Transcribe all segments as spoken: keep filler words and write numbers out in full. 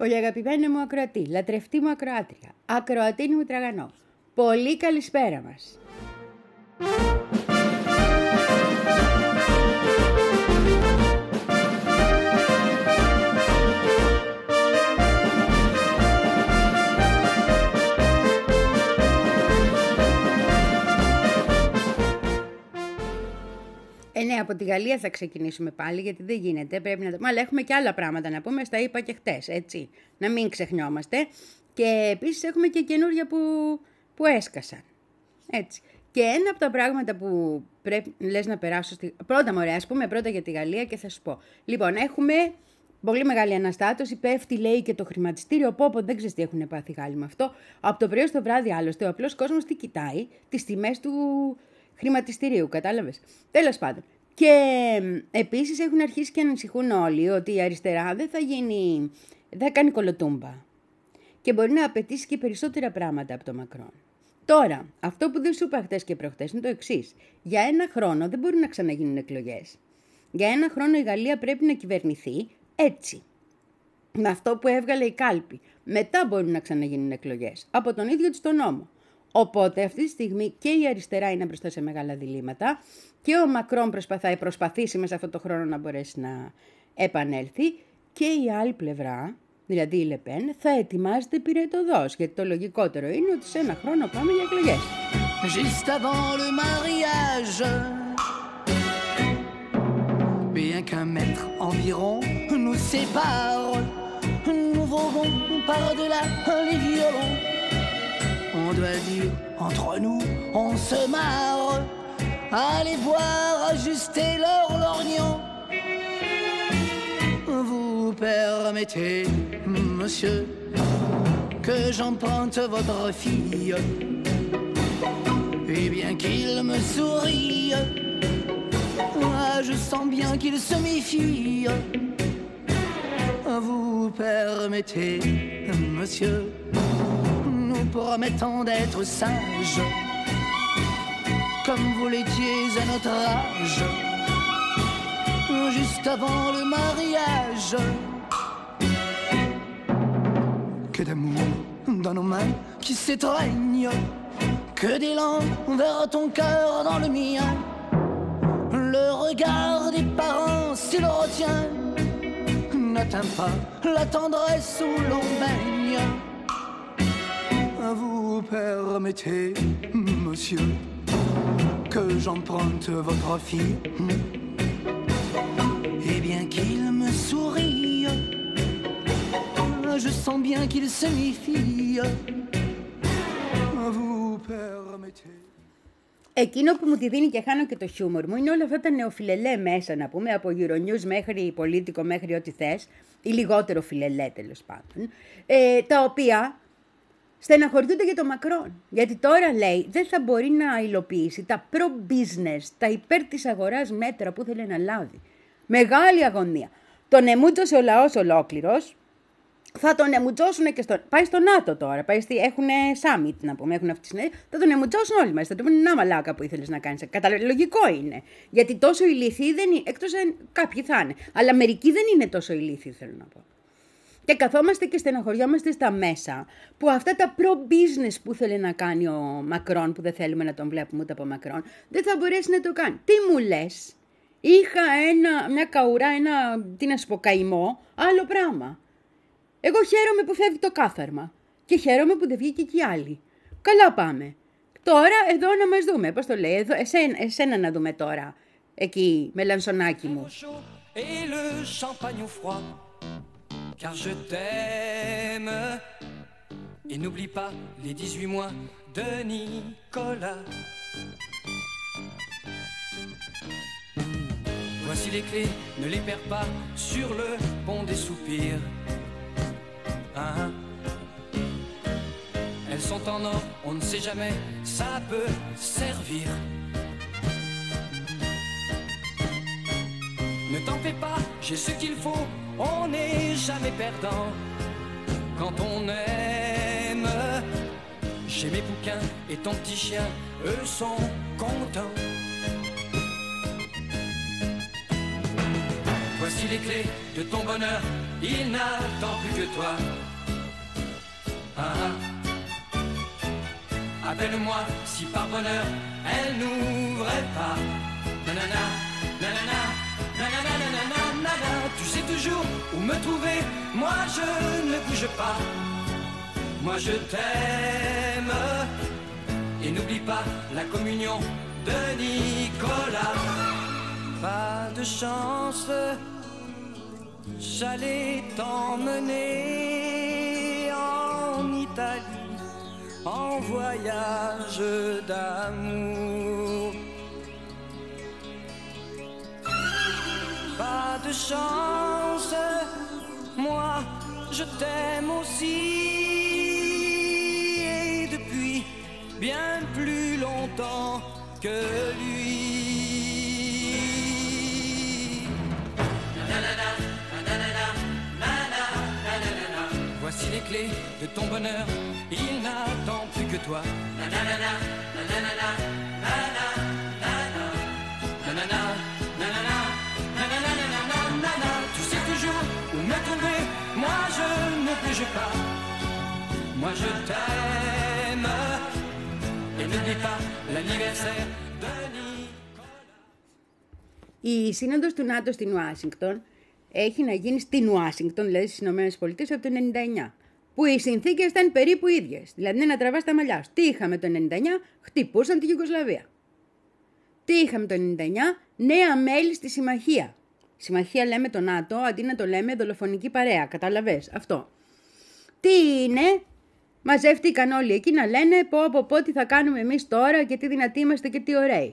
Πολύ αγαπημένη μου ακροατή, λατρευτή μου ακροάτρια, ακροατίνη μου τραγανό. Πολύ καλησπέρα μας. Ε, ναι, από τη Γαλλία θα ξεκινήσουμε πάλι, γιατί δεν γίνεται. Πρέπει να... Αλλά έχουμε και άλλα πράγματα να πούμε, στα είπα και χτες, έτσι. Να μην ξεχνιόμαστε. Και επίσης έχουμε και καινούργια που, που έσκασαν. Έτσι. Και ένα από τα πράγματα που πρέπει λες να περάσω... Στη... Πρώτα, μωρέ, ας πούμε πρώτα για τη Γαλλία και θα σου πω. Λοιπόν, έχουμε πολύ μεγάλη αναστάτωση. Πέφτει, λέει, και το χρηματιστήριο. Πόπο, δεν ξέρεις τι έχουν πάθει οι Γάλλοι με αυτό. Από το πρωί στο βράδυ, άλλωστε, ο απλός κόσμος τι κοιτάει? Τις τιμές του χρηματιστηρίου, κατάλαβες. Τέλος πάντων. Και επίσης έχουν αρχίσει και ανησυχούν όλοι ότι η αριστερά δεν θα γίνει, δεν θα κάνει κολοτούμπα. Και μπορεί να απαιτήσει και περισσότερα πράγματα από το Μακρόν. Τώρα, αυτό που δεν σου είπα χτες και προχτές είναι το εξής. Για ένα χρόνο δεν μπορούν να ξαναγίνουν εκλογές. Για ένα χρόνο η Γαλλία πρέπει να κυβερνηθεί έτσι. Με αυτό που έβγαλε η κάλπη. Μετά μπορούν να ξαναγίνουν εκλογές. Από τον ίδιο της τον νόμο. Οπότε αυτή τη στιγμή και η αριστερά είναι μπροστά σε μεγάλα διλήμματα και ο Μακρόν προσπαθάει, προσπαθήσει μέσα αυτό το χρόνο να μπορέσει να επανέλθει και η άλλη πλευρά, δηλαδή η Λεπέν, θα ετοιμάζεται πυρετοδός, γιατί το λογικότερο είναι ότι σε ένα χρόνο πάμε για εκλογές. Juste avant le mariage, bien qu'un mètre environ nous sépare, nous voguons par-delà les violons. On doit dire, entre nous, on se marre. Allez voir ajuster leur lorgnon. Vous permettez, monsieur, que j'emprunte votre fille. Et bien qu'il me sourie, ah, je sens bien qu'il se méfie. Vous permettez, monsieur, nous promettons d'être sages, comme vous l'étiez à notre âge, juste avant le mariage. Que d'amour dans nos mains qui s'étreignent, que d'élan vers ton cœur dans le mien. Le regard des parents, s'il retient, n'atteint pas la tendresse où l'on baigne. Vous permettez, monsieur, que j'emprunte votre fille. Et bien qu'il me sourie, je sens bien qu'il se méfie. Vous permettez. Εκείνο που μου τη δίνει και χάνω και το χιούμορ μου είναι όλα αυτά τα νεοφιλελέ μέσα, να πούμε, από Euronews μέχρι Πολίτικο μέχρι ό,τι θες, ή λιγότερο φιλελέ τέλος πάντων, ε, τα οποία στεναχωριούνται για το Μακρόν. Γιατί τώρα λέει δεν θα μπορεί να υλοποιήσει τα pro-business, τα υπέρ της αγοράς μέτρα που ήθελε να λάβει. Μεγάλη αγωνία. Τον εμούτσωσε ο λαός ολόκληρος. Θα τον εμουτσώσουν και στο... Πάει στο ΝΑΤΟ τώρα. Πάει στη... Έχουν summit, να πούμε. Έχουν αυτή τη... Θα τον εμουτσώσουν όλοι μας. Θα του πούνε να μαλάκα που ήθελες να κάνεις. Κατα... Λογικό είναι. Γιατί τόσο ηλίθιοι δεν είναι. Εκτός αν κάποιοι θα είναι. Αλλά μερικοί δεν είναι τόσο ηλίθιοι, θέλω να πω. Και καθόμαστε και στεναχωριόμαστε στα μέσα που αυτά τα pro-business που θέλει να κάνει ο Μακρόν, που δεν θέλουμε να τον βλέπουμε ούτε από Μακρόν, δεν θα μπορέσει να το κάνει. Τι μου λες? Είχα ένα, μια καουρά, ένα, τι να σου πω, καημό, άλλο πράγμα. Εγώ χαίρομαι που φεύγει το κάθαρμα και χαίρομαι που δεν βγήκε και οι άλλοι. Καλά πάμε. Τώρα εδώ να μας δούμε, πώς το λέει, εδώ, εσένα, εσένα να δούμε τώρα, εκεί, μελανσονάκι μου. Car je t'aime. Et n'oublie pas les dix-huit mois de Nicolas. Voici les clés, ne les perds pas sur le pont des soupirs. Hein? Elles sont en or, on ne sait jamais, ça peut servir. Ne t'en fais pas, j'ai ce qu'il faut, on n'est jamais perdant quand on aime. J'ai mes bouquins et ton petit chien, eux sont contents. Voici les clés de ton bonheur, il n'attend plus que toi. Ah, ah. Appelle-moi si par bonheur elle n'ouvrait pas. Nanana, nanana, nanana, nanana, nanana. Tu sais toujours où me trouver, moi je ne bouge pas. Moi je t'aime. Et n'oublie pas la communion de Nicolas. Pas de chance, j'allais t'emmener en Italie, en voyage d'amour. Pas de chance, moi je t'aime aussi, et depuis bien plus longtemps que lui. Voici les clés de ton bonheur, il n'attend plus que toi. Nanana, nanana, nanana, nanana, nanana, nanana, nanana, nanana. Tu sais toujours où me trouver, moi je ne bouge pas. Moi je t'aime. Et n'oublie pas l'anniversaire de Nicolas. Η σύνοδος του ΝΑΤΟ στην Ουάσιγκτον έχει να γίνει στην Ουάσιγκτον, δηλαδή στις Ηνωμένες Πολιτείες, από το ενενήντα εννιά. Που οι συνθήκες ήταν περίπου ίδιες. Δηλαδή, να τραβάς τα μαλλιά σου. Τι είχαμε το ενενήντα εννιά, χτυπούσαν τη Ιουγκοσλαβία. Τι είχαμε το ενενήντα εννιά, νέα μέλη στη συμμαχία. Συμμαχία λέμε το ΝΑΤΟ, αντί να το λέμε δολοφονική παρέα. Κατάλαβες αυτό. Τι είναι, μαζεύτηκαν όλοι εκεί να λένε πω πω πω τι θα κάνουμε εμείς τώρα και τι δυνατοί είμαστε και τι ωραίοι.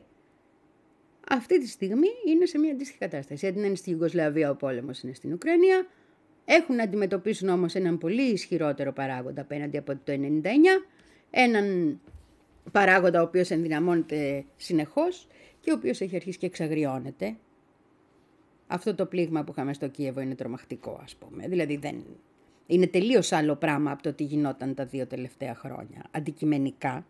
Αυτή τη στιγμή είναι σε μια αντίστοιχη κατάσταση. Αντί να είναι στη Ιουγκοσλαβία, ο πόλεμος είναι στην Ουκρανία. Έχουν να αντιμετωπίσουν όμως έναν πολύ ισχυρότερο παράγοντα απέναντι από το ενενήντα εννιά. Έναν παράγοντα ο οποίος ενδυναμώνεται συνεχώς και ο οποίος έχει αρχίσει και εξαγριώνεται. Αυτό το πλήγμα που είχαμε στο Κίεβο είναι τρομακτικό, ας πούμε. Δηλαδή δεν... είναι τελείως άλλο πράγμα από το τι γινόταν τα δύο τελευταία χρόνια, αντικειμενικά.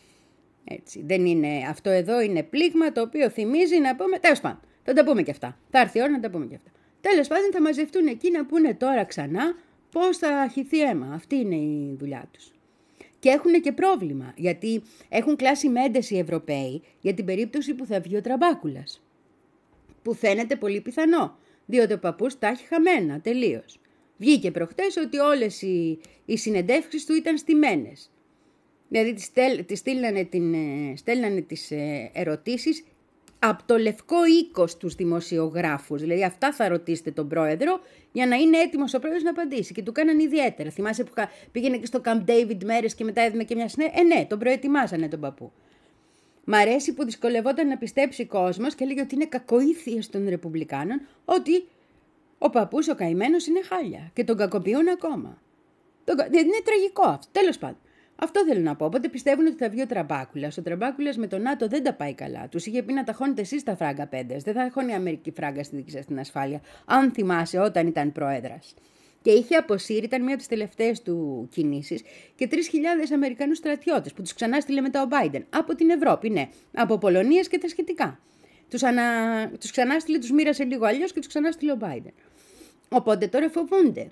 Έτσι, δεν είναι, αυτό εδώ είναι πλήγμα το οποίο θυμίζει να πούμε, τέλος πάντων, θα τα πούμε και αυτά. Θα έρθει η ώρα να τα πούμε και αυτά. Τέλος πάντων θα μαζευτούν εκεί να πούνε τώρα ξανά πώς θα χυθεί αίμα. Αυτή είναι η δουλειά τους. Και έχουν και πρόβλημα, γιατί έχουν κλάσει μέντες οι Ευρωπαίοι για την περίπτωση που θα βγει ο Τραμπάκουλας. Που φαίνεται πολύ πιθανό, διότι ο παππούς τα έχει χαμένα τελείως. Βγήκε προχτές ότι όλες οι, οι συνεντεύξεις του ήταν στημένες. Δηλαδή τις, τις στέλνανε, την, στέλνανε τις ερωτήσεις από το λευκό οίκο στους δημοσιογράφους. Δηλαδή αυτά θα ρωτήσετε τον πρόεδρο για να είναι έτοιμος ο πρόεδρος να απαντήσει. Και του κάνανε ιδιαίτερα. Θυμάσαι που πήγαινε και στο Camp David μέρες και μετά έδινε και μια συνέντευξη. Ε, ναι, τον προετοιμάσανε τον παππού. Μ' αρέσει που δυσκολευόταν να πιστέψει ο κόσμος και έλεγε ότι είναι κακοήθειες των Ρεπουμπλικάνων ότι ο παππούς ο καημένος είναι χάλια και τον κακοποιούν ακόμα. Τον... Είναι τραγικό αυτό. Τέλος πάντων. Αυτό θέλω να πω. Οπότε πιστεύουν ότι θα βγει ο Τραμπάκουλας. Ο Τραμπάκουλας με τον ΝΑΤΟ δεν τα πάει καλά. Τους είχε πει να τα χώνετε εσείς τα φράγκα πέντες. Δεν θα χώνει η Αμερική φράγκα στη δική σας στην ασφάλεια. Αν θυμάσαι όταν ήταν πρόεδρας. Και είχε αποσύρει, ήταν μία από τις τελευταίες του κινήσεις, και τρεις χιλιάδες Αμερικανούς στρατιώτες που τους ξανά στείλε μετά ο Biden. Από την Ευρώπη, ναι. Από Πολωνίες και τα σχετικά. Τους, ανα... τους ξανά στείλε, τους μοίρασε λίγο αλλιώς και τους ξανά στείλε ο Biden. Οπότε τώρα φοβούνται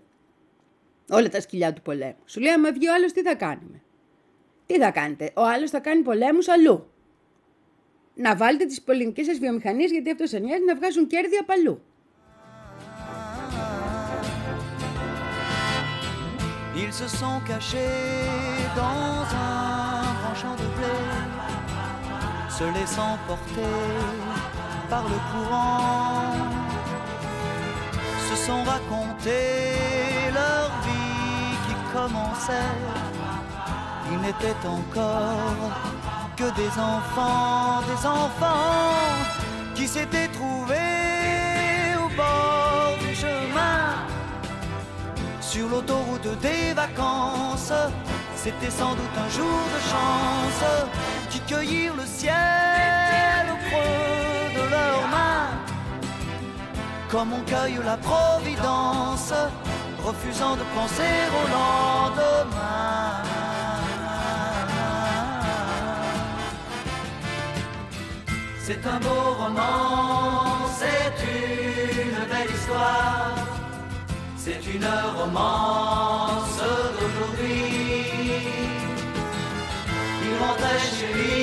όλα τα σκυλιά του πολέμου. Σου λέει, άμα βγει ο άλλος, τι θα κάνουμε. Τι θα κάνετε, ο άλλος θα κάνει πολέμους αλλού. Να βάλετε τις πολεμικές σας βιομηχανίες, γιατί αυτό σας νοιάζει, να βγάζουν κέρδη απ' αλλού. Ils se sont cachés dans un grand champ de blé, se laissant porter par le courant, se sont raconté leur vie qui commençait. Ils n'étaient encore que des enfants, des enfants qui s'étaient trouvés au bord du chemin. Sur l'autoroute des vacances, c'était sans doute un jour de chance qui cueillirent le ciel au creux de leurs mains, comme on cueille la providence, refusant de penser au lendemain. C'est un beau roman, c'est une belle histoire. C'est une romance d'aujourd'hui. Il rentrait chez lui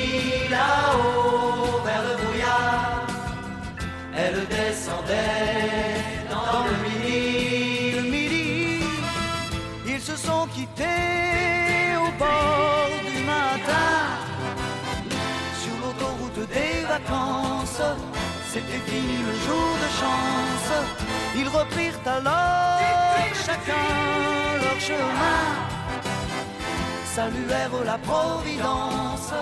là-haut vers le brouillard. Elle descendait dans le midi. Le midi, ils se sont quittés au bord du matin. Sur l'autoroute des vacances, c'était fini le jour de chance. Ils reprirent alors chacun leur chemin, saluèrent la Providence.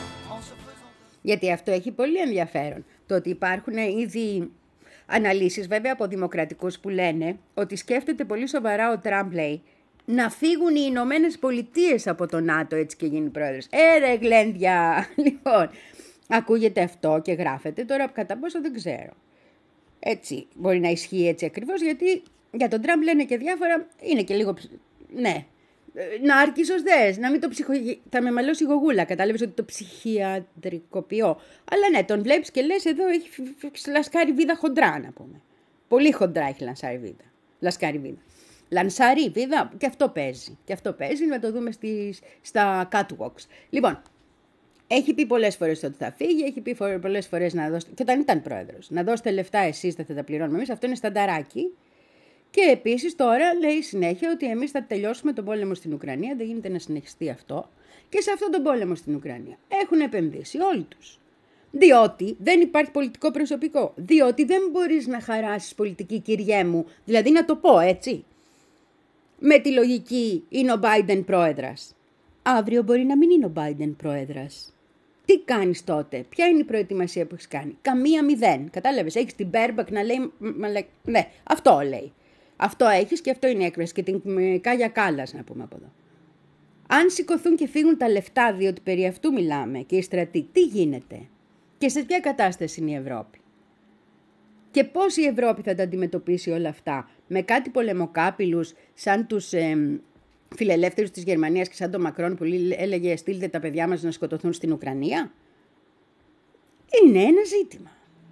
Γιατί αυτό έχει πολύ ενδιαφέρον. Το ότι υπάρχουν ήδη αναλύσεις, βέβαια από δημοκρατικούς, που λένε ότι σκέφτεται πολύ σοβαρά ο Τραμπ, λέει, να φύγουν οι Ηνωμένες Πολιτείες από το ΝΑΤΟ, έτσι και γίνει πρόεδρος. Ε, ρε γλέντια! Λοιπόν, ακούγεται αυτό και γράφεται. Τώρα κατά πόσο δεν ξέρω. Έτσι, μπορεί να ισχύει έτσι ακριβώς, γιατί για τον Τραμπ λένε και διάφορα, είναι και λίγο, ναι, να αρκίσως δες, να μην το ψυχο... θα με μαλώσει η γογούλα, κατάλαβες ότι το ψυχιατρικοποιώ. Αλλά ναι, τον βλέπεις και λες, εδώ έχει λασκάρει βίδα χοντρά, να πούμε. Πολύ χοντρά έχει λανσάρει βίδα. Λασκάρει βίδα. Λανσάρει βίδα, και αυτό παίζει. Και αυτό παίζει, να το δούμε στις, στα catwalks. Λοιπόν, έχει πει πολλές φορές ότι θα φύγει, έχει πει πολλές φορές να δώσετε, και όταν ήταν πρόεδρος, να δώσετε λεφτά εσείς, δεν θα τα πληρώνουμε εμείς, αυτό είναι στανταράκι. Και επίσης τώρα λέει συνέχεια ότι εμείς θα τελειώσουμε τον πόλεμο στην Ουκρανία, δεν γίνεται να συνεχιστεί αυτό. Και σε αυτόν τον πόλεμο στην Ουκρανία έχουν επενδύσει όλοι τους. Διότι δεν υπάρχει πολιτικό προσωπικό. Διότι δεν μπορείς να χαράσεις πολιτική, κυριέ μου, δηλαδή να το πω έτσι. Με τη λογική είναι ο Biden πρόεδρας. Αύριο μπορεί να μην είναι ο Biden πρόεδρας. Τι κάνεις τότε, ποια είναι η προετοιμασία που έχεις κάνει? Καμία, μηδέν. Κατάλαβες, έχεις την Μπέρμπακ να λέει, ναι, αυτό λέει. Αυτό έχεις και αυτό είναι η έκφραση, και την Κάγια Κάλλας, να πούμε από εδώ. Αν σηκωθούν και φύγουν τα λεφτά, διότι περί αυτού μιλάμε, και οι στρατοί, τι γίνεται? Και σε ποια κατάσταση είναι η Ευρώπη? Και πώς η Ευρώπη θα τα αντιμετωπίσει όλα αυτά? Με κάτι πολεμοκάπηλους σαν τους ε, φιλελεύθερους της Γερμανίας και σαν τον Μακρόν που έλεγε στείλτε τα παιδιά μας να σκοτωθούν στην Ουκρανία? Είναι ένα ζήτημα.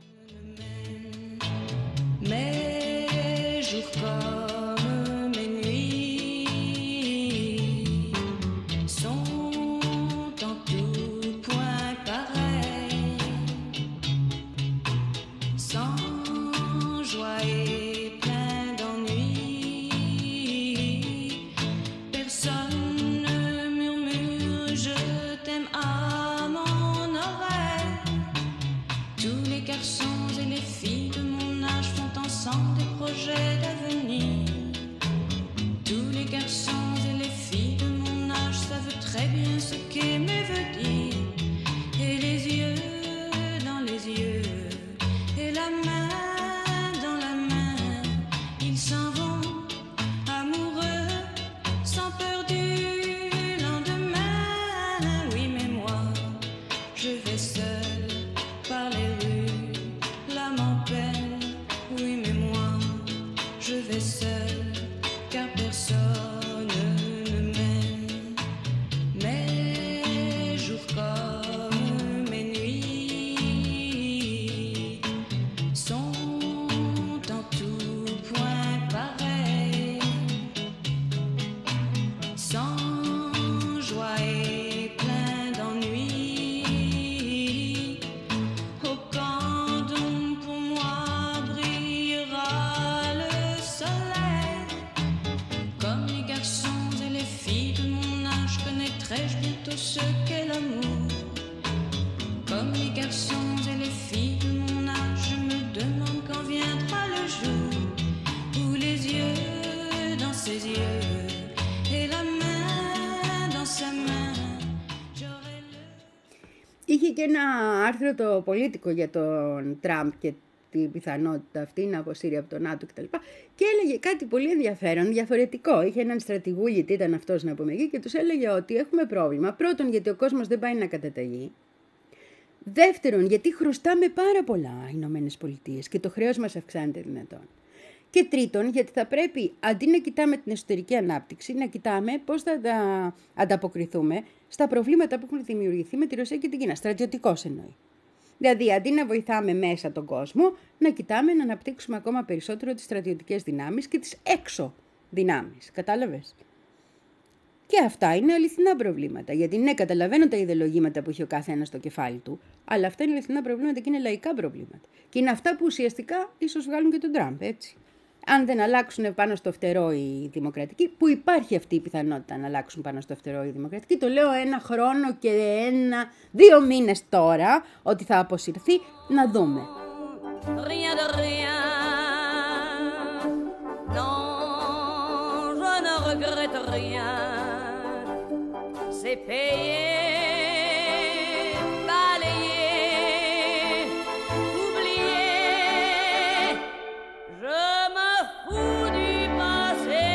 Είχε και ένα άρθρο το Πολίτικο για τον Τραμπ και την πιθανότητα αυτή να αποσύρει από το ΝΑΤΟ κτλ. Και έλεγε κάτι πολύ ενδιαφέρον, διαφορετικό. Είχε έναν στρατηγούλη, τι ήταν αυτός να πούμε εκεί, και τους έλεγε ότι έχουμε πρόβλημα. Πρώτον, γιατί ο κόσμος δεν πάει να καταταγεί. Δεύτερον, γιατί χρωστάμε πάρα πολλά οι Ηνωμένες Πολιτείες και το χρέος μας αυξάνεται δυνατόν. Και τρίτον, γιατί θα πρέπει αντί να κοιτάμε την εσωτερική ανάπτυξη, να κοιτάμε πώς θα ανταποκριθούμε στα προβλήματα που έχουν δημιουργηθεί με τη Ρωσία και την Κίνα. Στρατιωτικός εννοεί. Δηλαδή, αντί να βοηθάμε μέσα τον κόσμο, να κοιτάμε να αναπτύξουμε ακόμα περισσότερο τις στρατιωτικές δυνάμεις και τις έξω δυνάμεις. Κατάλαβες? Και αυτά είναι αληθινά προβλήματα. Γιατί ναι, καταλαβαίνω τα ιδεολογήματα που έχει ο καθένας στο κεφάλι του, αλλά αυτά είναι αληθινά προβλήματα και είναι λαϊκά προβλήματα. Και είναι αυτά που ουσιαστικά ίσως βγάλουν και τον Τραμπ, έτσι. Αν δεν αλλάξουν πάνω στο φτερό οι δημοκρατικοί, που υπάρχει αυτή η πιθανότητα να αλλάξουν πάνω στο φτερό οι δημοκρατικοί, το λέω ένα χρόνο και ένα, δύο μήνες τώρα, ότι θα αποσυρθεί, να δούμε. Rien de rien. Non, je ne regrette rien. C'est payé, balayé, oublié. Je me fous du passé.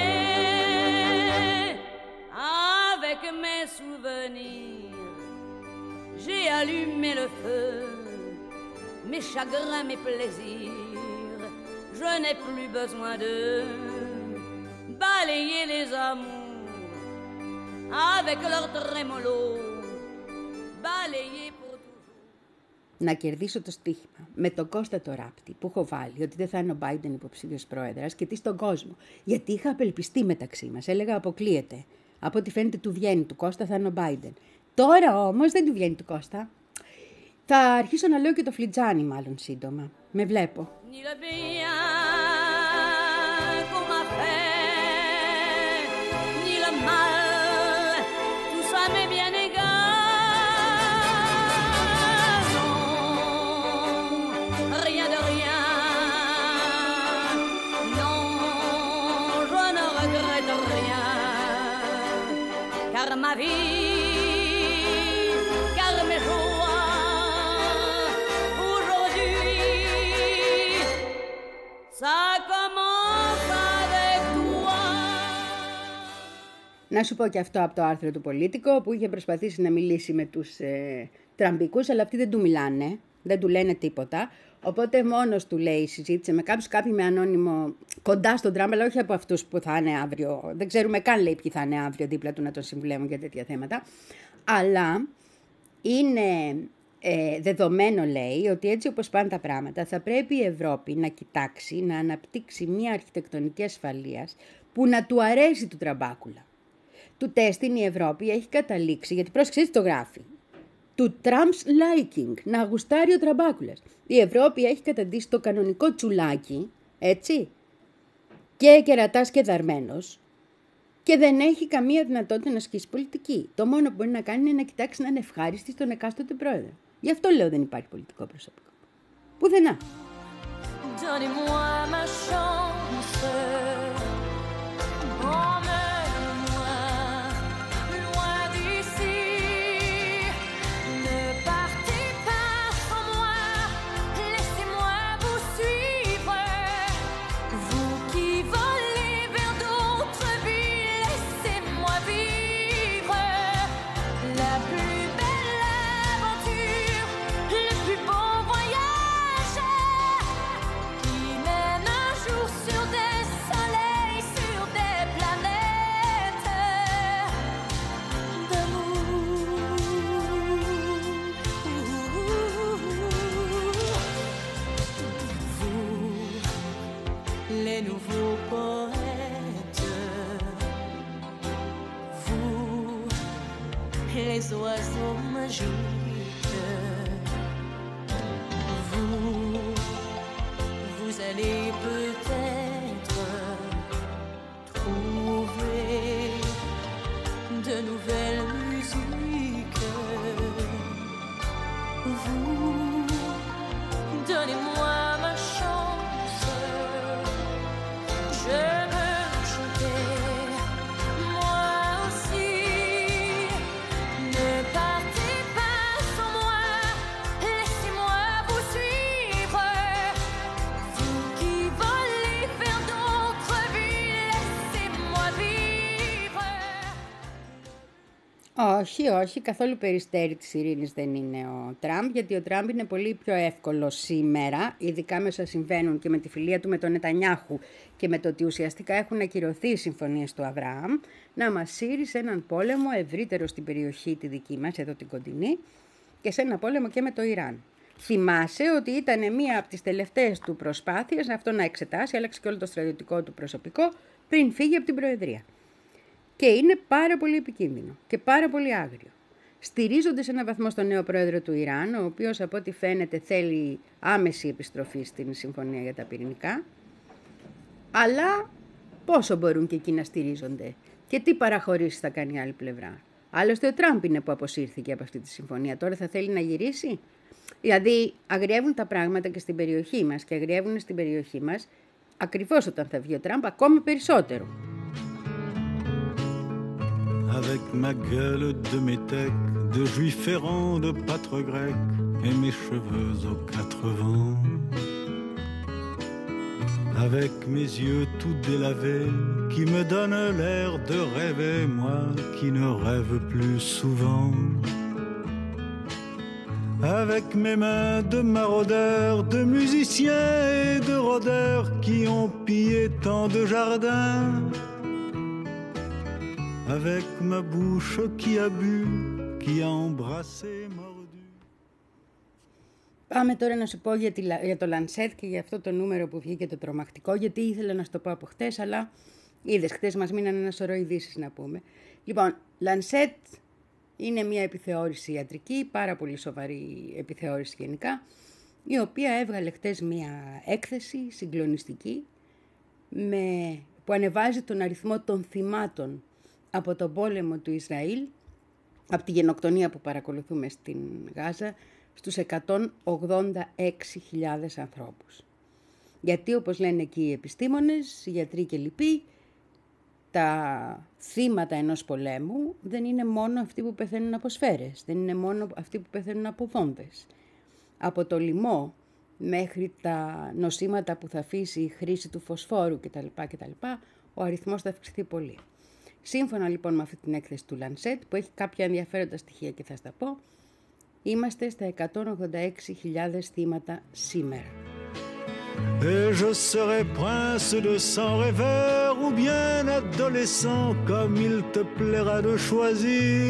Avec mes souvenirs, j'ai allumé le feu. Mes chagrins, mes plaisirs, je n'ai plus besoin de balayer les amours avec leur trémolo, balayer pour toujours. Να κερδίσω το στοίχημα με τον Κώστα το Ράπτη που έχω βάλει ότι δεν θα είναι ο Biden υποψήφιος πρόεδρας και τι στον κόσμο. Γιατί είχα απελπιστεί μεταξύ μας. Έλεγα αποκλείεται. Από ό,τι φαίνεται του βγαίνει του Κώστα θα είναι ο Biden. Τώρα όμως δεν του βγαίνει του Κώστα. Θα αρχίσω να λέω και το φλιτζάνι μάλλον σύντομα. Με βλέπω. Ni le bien qu'on m'a fait, ni le mal, tout ça m'est bien égal. Non, rien de rien. Non, je ne regrette rien. Car ma vie, car mes jours, ça commence avec toi. Να σου πω και αυτό από το άρθρο του Πολίτικο που είχε προσπαθήσει να μιλήσει με τους ε, τραμπικούς, αλλά αυτοί δεν του μιλάνε, δεν του λένε τίποτα. Οπότε μόνος του λέει, συζήτησε με κάποιους, κάποιοι με ανώνυμο κοντά στον Τραμπ, αλλά όχι από αυτούς που θα είναι αύριο. Δεν ξέρουμε καν λέει ποιοι θα είναι αύριο δίπλα του να τον συμβουλεύουν για τέτοια θέματα. Αλλά είναι ε, δεδομένο, λέει, ότι έτσι όπως πάνε τα πράγματα, θα πρέπει η Ευρώπη να κοιτάξει, να αναπτύξει μια αρχιτεκτονική ασφαλείας που να του αρέσει του Τραμπάκουλα. Του τέστην η Ευρώπη έχει καταλήξει, γιατί πρόσεξε τι το γράφει, του Trump's liking, να γουστάρει ο Τραμπάκουλας. Η Ευρώπη έχει καταντήσει το κανονικό τσουλάκι, έτσι, και κερατάς και δαρμένος, και δεν έχει καμία δυνατότητα να ασκήσει πολιτική. Το μόνο που μπορεί να κάνει είναι να κοιτάξει να είναι ευχάριστη στον εκάστοτε πρόεδρο. Γι' αυτό λέω δεν υπάρχει πολιτικό προσωπικό. Πουθενά. Donnez-moi ma chance. Emmène-moi loin d'ici. Ne partez pas sans moi. Laissez-moi vous suivre. Vous qui volez vers d'autres villes, laissez-moi vivre la plus belle aventure, le plus beau voyage qui mène un jour sur des soleils, sur des planètes d'amour. Vous, les nouveaux poètes, vous, les oiseaux magiques, vous, vous allez peut-être trouver de nouvelles musiques. Vous, donnez-moi ma chance. Je veux chanter, moi aussi. Ne partez pas sans moi, laissez-moi vous suivre. Vous qui volez vers d'autres villes, laissez-moi vivre. Όχι, όχι, καθόλου περιστέρι της ειρήνης δεν είναι ο Τραμπ, γιατί ο Τραμπ είναι πολύ πιο εύκολο σήμερα, ειδικά με όσα συμβαίνουν και με τη φιλία του με τον Νετανιάχου και με το ότι ουσιαστικά έχουν ακυρωθεί οι συμφωνίες του Αβραάμ, να μας σύρει σε έναν πόλεμο ευρύτερο στην περιοχή τη δική μας, εδώ την κοντινή, και σε ένα πόλεμο και με το Ιράν. θυμάσαι ότι ήταν μία από τις τελευταίες του προσπάθειες αυτό να εξετάσει, άλλαξε και όλο το στρατιωτικό του προσωπικό πριν φύγει από την Προεδρία. Και είναι πάρα πολύ επικίνδυνο και πάρα πολύ άγριο. Στηρίζονται σε έναν βαθμό στον νέο πρόεδρο του Ιράν, ο οποίος από ό,τι φαίνεται θέλει άμεση επιστροφή στην Συμφωνία για τα Πυρηνικά, αλλά πόσο μπορούν και εκεί να στηρίζονται και τι παραχωρήσεις θα κάνει η άλλη πλευρά. Άλλωστε ο Τραμπ είναι που αποσύρθηκε από αυτή τη συμφωνία, τώρα θα θέλει να γυρίσει. Δηλαδή αγριεύουν τα πράγματα και στην περιοχή μας και αγριεύουν στην περιοχή μας ακριβώς όταν θα βγει ο Τραμπ ακόμα περισσότερο. Avec ma gueule de métèque, de juif errant, de pâtre grec, et mes cheveux aux quatre vents. Avec mes yeux tout délavés, qui me donnent l'air de rêver, moi qui ne rêve plus souvent. Avec mes mains de maraudeurs, de musiciens et de rôdeurs, qui ont pillé tant de jardins. Avec ma bouche qui a bu, qui a embrassé, mordu. Πάμε τώρα να σου πω για, τη, για το Lancet και για αυτό το νούμερο που βγήκε το τρομακτικό, γιατί ήθελα να σου το πω από χτες, αλλά είδες, χτες μας μείνανε ένα σωρό ειδήσεις να πούμε. Λοιπόν, Lancet είναι μια επιθεώρηση ιατρική, πάρα πολύ σοβαρή επιθεώρηση γενικά, η οποία έβγαλε χτες μια έκθεση συγκλονιστική με, που ανεβάζει τον αριθμό των θυμάτων από τον πόλεμο του Ισραήλ, από τη γενοκτονία που παρακολουθούμε στην Γάζα, στους εκατόν ογδόντα έξι χιλιάδες ανθρώπους. Γιατί όπως λένε εκεί οι επιστήμονες, οι γιατροί και λοιποί, τα θύματα ενός πολέμου δεν είναι μόνο αυτοί που πεθαίνουν από σφαίρες, δεν είναι μόνο αυτοί που πεθαίνουν από βόμβες. Από το λοιμό μέχρι τα νοσήματα που θα αφήσει η χρήση του φωσφόρου κτλ. κτλ. Ο αριθμός θα αυξηθεί πολύ. Σύμφωνα λοιπόν με αυτή την έκθεση του Lancet, που έχει κάποια ενδιαφέροντα στοιχεία και θα στα πω, είμαστε στα εκατόν ογδόντα έξι χιλιάδες θύματα σήμερα. Et je serai prince de sang rêveur ou bien adolescent comme il te plaira de choisir.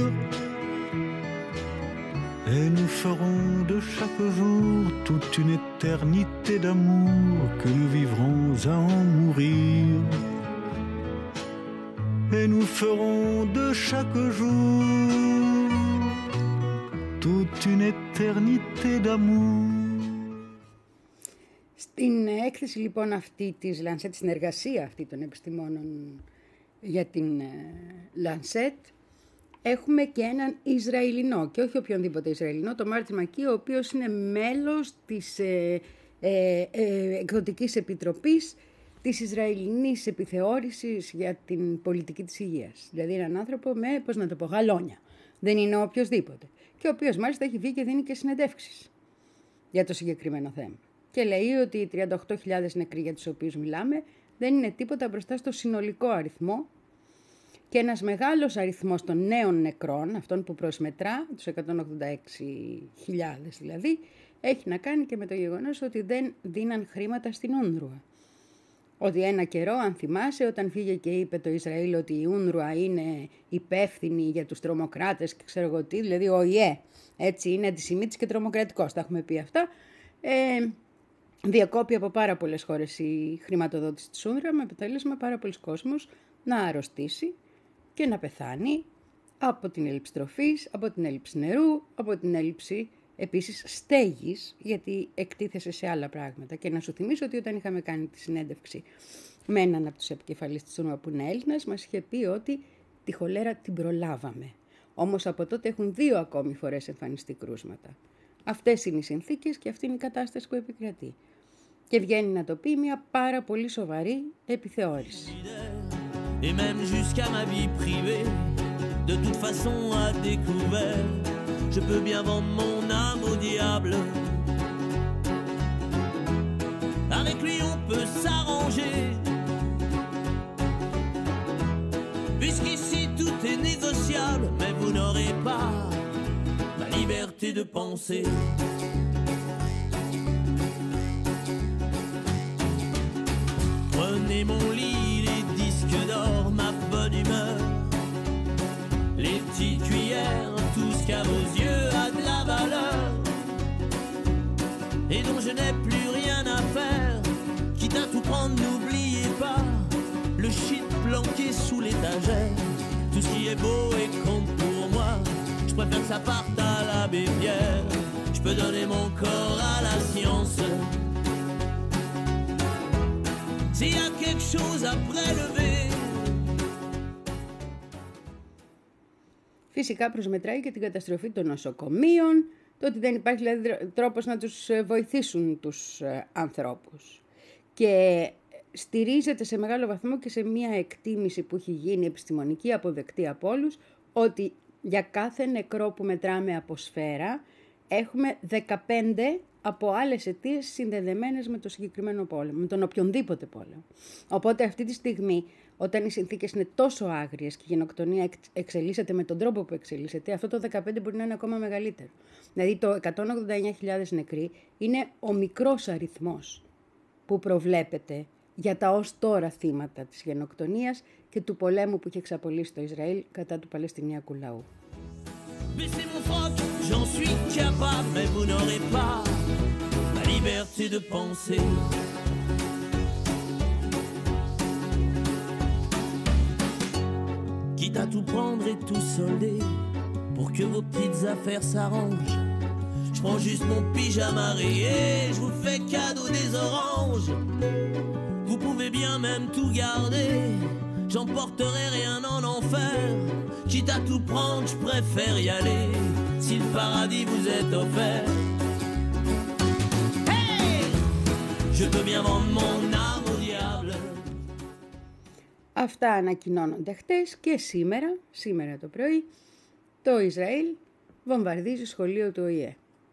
Et nous ferons de chaque jour toute une éternité d'amour que nous vivrons à en mourir. Et nous ferons de chaque jour toute une éternité d'amour. Στην έκθεση λοιπόν αυτή της Lancet, στην εργασία αυτή των επιστημόνων για την Lancet, έχουμε και έναν Ισραηλινό και όχι οποιονδήποτε Ισραηλινό, τον Μάρτιν Μακί, ο οποίος είναι μέλος της ε, ε, ε, εκδοτικής επιτροπής της Ισραηλινής επιθεώρησης για την πολιτική της υγείας. Δηλαδή έναν άνθρωπο με, πώς να το πω, γαλόνια. Δεν είναι οποιοσδήποτε. Και ο οποίος μάλιστα έχει βγει και δίνει και συνεντεύξεις για το συγκεκριμένο θέμα. Και λέει ότι οι τριάντα οκτώ χιλιάδες νεκροί για τους οποίους μιλάμε δεν είναι τίποτα μπροστά στο συνολικό αριθμό και ένας μεγάλος αριθμός των νέων νεκρών, αυτών που προσμετρά, τους εκατόν ογδόντα έξι χιλιάδες δηλαδή, έχει να κάνει και με το γεγονός ότι δεν δίναν χρήματα στην Ούνρουα. Ότι ένα καιρό, αν θυμάσαι, όταν φύγε και είπε το Ισραήλ ότι η Ούνρουα είναι υπεύθυνη για τους τρομοκράτες και ξέρω εγώ τι, δηλαδή ο ΙΕ, έτσι είναι αντισημίτης και τρομοκρατικός, τα έχουμε πει αυτά, ε, διακόπη από πάρα πολλές χώρες η χρηματοδότηση της Ούνρουα με αποτέλεσμα πάρα πολλοί κόσμος να αρρωστήσει και να πεθάνει από την έλλειψη τροφής, από την έλλειψη νερού, από την έλλειψη επίσης στέγης, γιατί εκτίθεσε σε άλλα πράγματα. Και να σου θυμίσω ότι όταν είχαμε κάνει τη συνέντευξη με έναν από τους επικεφαλείς της Ούνρουα που είναι Έλληνας, μας είχε πει ότι τη χολέρα την προλάβαμε. Όμως από τότε έχουν δύο ακόμη φορές εμφανιστεί κρούσματα. Αυτές είναι οι συνθήκες και αυτή είναι η κατάσταση που επικρατεί. Και βγαίνει να το πει μια πάρα πολύ σοβαρή επιθεώρηση. Et même jusqu'à ma vie privée, de toute façon à découvert, je peux bien vendre mon âme au diable. Avec lui on peut s'arranger, puisqu'ici tout est négociable, mais vous n'aurez pas ma liberté de penser. Prenez mon lit, les disques d'or, ma bonne humeur, les petites cuillères, tout ce qu'à vos yeux a de la valeur. je n'ai plus rien à faire. Quitte à tout prendre, n'oubliez pas le shit planqué sous l'étagère. Tout ce qui est beau et compte pour moi, je préfère que ça parte à l'abbé Pierre. Je peux donner mon corps à la science. S'il y a quelque chose à prélever. Φυσικά προσμετράει και την καταστροφή των νοσοκομείων, το ότι δεν υπάρχει δηλαδή τρόπος να τους βοηθήσουν τους ανθρώπους. Και στηρίζεται σε μεγάλο βαθμό και σε μια εκτίμηση που έχει γίνει επιστημονική, αποδεκτή από όλους, ότι για κάθε νεκρό που μετράμε από σφαίρα έχουμε δεκαπέντε από άλλες αιτίες συνδεδεμένες με το συγκεκριμένο πόλεμο, με τον οποιονδήποτε πόλεμο. Οπότε αυτή τη στιγμή, όταν οι συνθήκες είναι τόσο άγριες και η γενοκτονία εξελίσσεται με τον τρόπο που εξελίσσεται, αυτό το δεκαπέντε μπορεί να είναι ακόμα μεγαλύτερο. Δηλαδή το εκατόν ογδόντα εννιά χιλιάδες νεκροί είναι ο μικρός αριθμός που προβλέπεται για τα ως τώρα θύματα της γενοκτονίας και του πολέμου που είχε εξαπολύσει το Ισραήλ κατά του Παλαιστινιακού λαού. Baissez mon froc, j'en suis capable, mais vous n'aurez pas ma liberté de penser. Quitte à tout prendre et tout solder, pour que vos petites affaires s'arrangent, je prends juste mon pyjama rayé, je vous fais cadeau des oranges. Vous pouvez bien même tout garder, j'emporterai rien en enfer. Quitte à tout prendre, je préfère y aller, si le paradis vous est offert. Hey! Je peux bien vendre mon âme au diable. Αυτά ανακοινώνονται χτες και σήμερα, σήμερα το πρωί, το Ισραήλ βομβαρδίζει σχολείο του Ο Η Ε.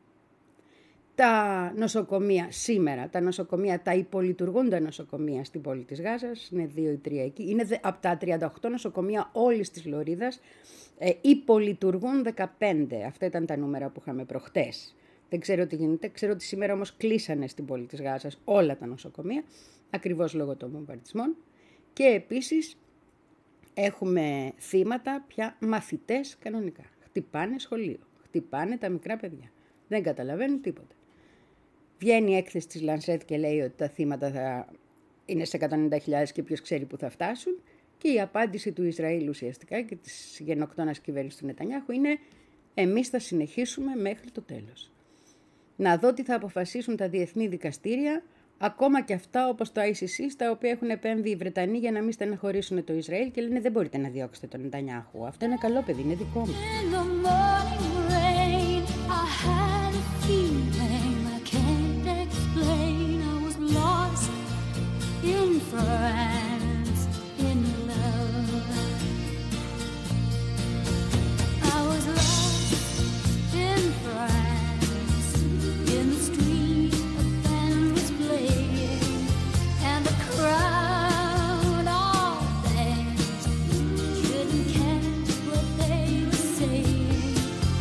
Τα νοσοκομεία σήμερα, τα νοσοκομεία, τα υπολειτουργούντα νοσοκομεία στην πόλη της Γάζας, είναι δύο ή τρία εκεί, είναι από τα τριάντα οκτώ νοσοκομεία όλης της Λωρίδας, ε, υπολειτουργούν δεκαπέντε. Αυτά ήταν τα νούμερα που είχαμε προχτές. Δεν ξέρω τι γίνεται, ξέρω ότι σήμερα όμως κλείσανε στην πόλη της Γάζας όλα τα νοσοκομεία, ακριβώς λόγω των βομβαρδισμών. Και επίσης έχουμε θύματα πια μαθητές κανονικά. Χτυπάνε σχολείο, χτυπάνε τα μικρά παιδιά. Δεν καταλαβαίνουν τίποτα. Βγαίνει η έκθεση της Λανσέτ και λέει ότι τα θύματα θα είναι σε εκατόν ενενήντα χιλιάδες και ποιος ξέρει που θα φτάσουν. Και η απάντηση του Ισραήλ ουσιαστικά και της γενοκτώνας κυβέρνησης του Νετανιάχου είναι εμείς θα συνεχίσουμε μέχρι το τέλος. Να δω τι θα αποφασίσουν τα διεθνή δικαστήρια, ακόμα και αυτά όπως το άι σι σι, στα οποία έχουν επέμβει οι Βρετανοί για να μην στεναχωρήσουν το Ισραήλ και λένε δεν μπορείτε να διώξετε τον Νετανιάχου. Αυτό είναι καλό παιδί, είναι δικό μου. I had a feeling I can't explain. I was lost in France, in love. I was lost in France, in the street a band was playing, and the crowd all danced, couldn't catch what they were saying.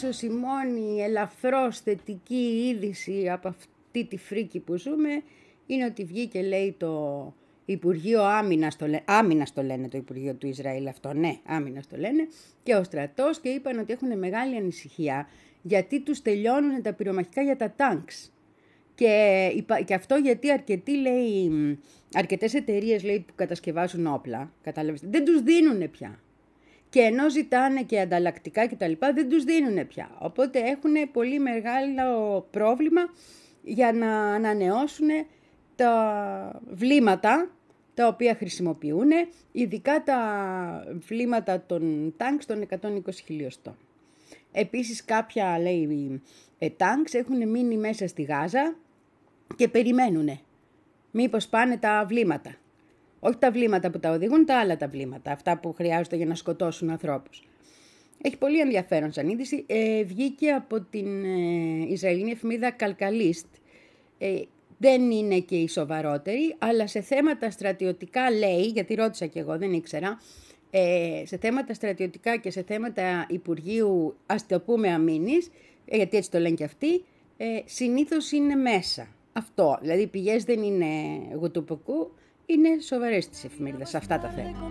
ίσως η μόνη ελαφρώς θετική είδηση από αυτή τη φρίκη που ζούμε είναι ότι βγήκε, λέει, το Υπουργείο Άμυνας, το, Άμυνας το λένε το Υπουργείο του Ισραήλ αυτό, ναι, Άμυνας το λένε, και ο στρατός, και είπαν ότι έχουν μεγάλη ανησυχία γιατί τους τελειώνουν τα πυρομαχικά για τα τάγκς. Και, και αυτό γιατί αρκετοί, λέει, αρκετές εταιρείες, λέει, που κατασκευάζουν όπλα, κατάλαβες, δεν τους δίνουν πια. Και ενώ ζητάνε και ανταλλακτικά και τα λοιπά, δεν τους δίνουν πια. Οπότε έχουν πολύ μεγάλο πρόβλημα για να ανανεώσουν τα βλήματα τα οποία χρησιμοποιούν, ειδικά τα βλήματα των τάγκς των εκατόν είκοσι χιλιοστών. Επίσης κάποια, λέει, τάγκς έχουν μείνει μέσα στη Γάζα και περιμένουν μήπως πάνε τα βλήματα. Όχι τα βλήματα που τα οδηγούν, τα άλλα τα βλήματα, αυτά που χρειάζονται για να σκοτώσουν ανθρώπους. Έχει πολύ ενδιαφέρον σαν είδηση. Ε, βγήκε από την ε, Ισραηλινή εφημερίδα Καλκαλίστ. Ε, δεν είναι και η σοβαρότερη, αλλά σε θέματα στρατιωτικά, λέει, γιατί ρώτησα και εγώ, δεν ήξερα, ε, σε θέματα στρατιωτικά και σε θέματα Υπουργείου, ας το πούμε, αμήνης, ε, γιατί έτσι το λένε και αυτοί, ε, συνήθως είναι μέσα. Αυτό, δηλαδή οι πηγές δεν είναι γουτουποκού, είναι σοβαρές τις εφημερίδες σε αυτά τα θέματα.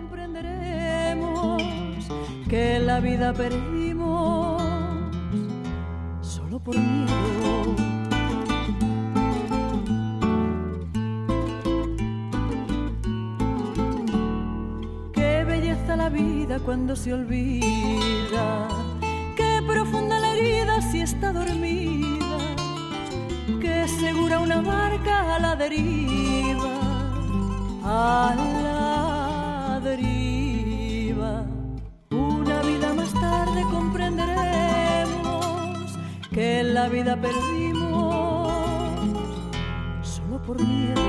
La vida cuando se olvida, qué profunda la herida si está dormida, qué segura una barca a la deriva, a la deriva. Una vida más tarde comprenderemos que la vida perdimos solo por miedo.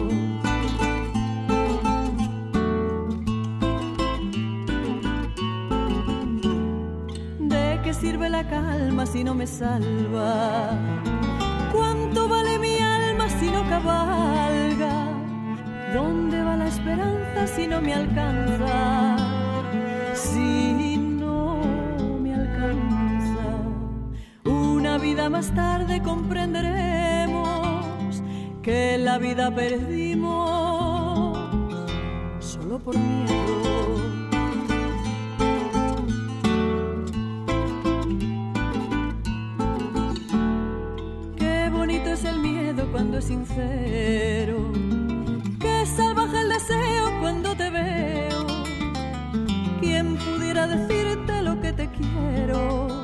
¿Qué sirve la calma si no me salva? ¿Cuánto vale mi alma si no cabalga? ¿Dónde va la esperanza si no me alcanza? Si no me alcanza. Una vida más tarde comprenderemos que la vida perdimos solo por miedo. Cuando es sincero, qué salvaje el deseo cuando te veo. ¿Quién pudiera decirte lo que te quiero?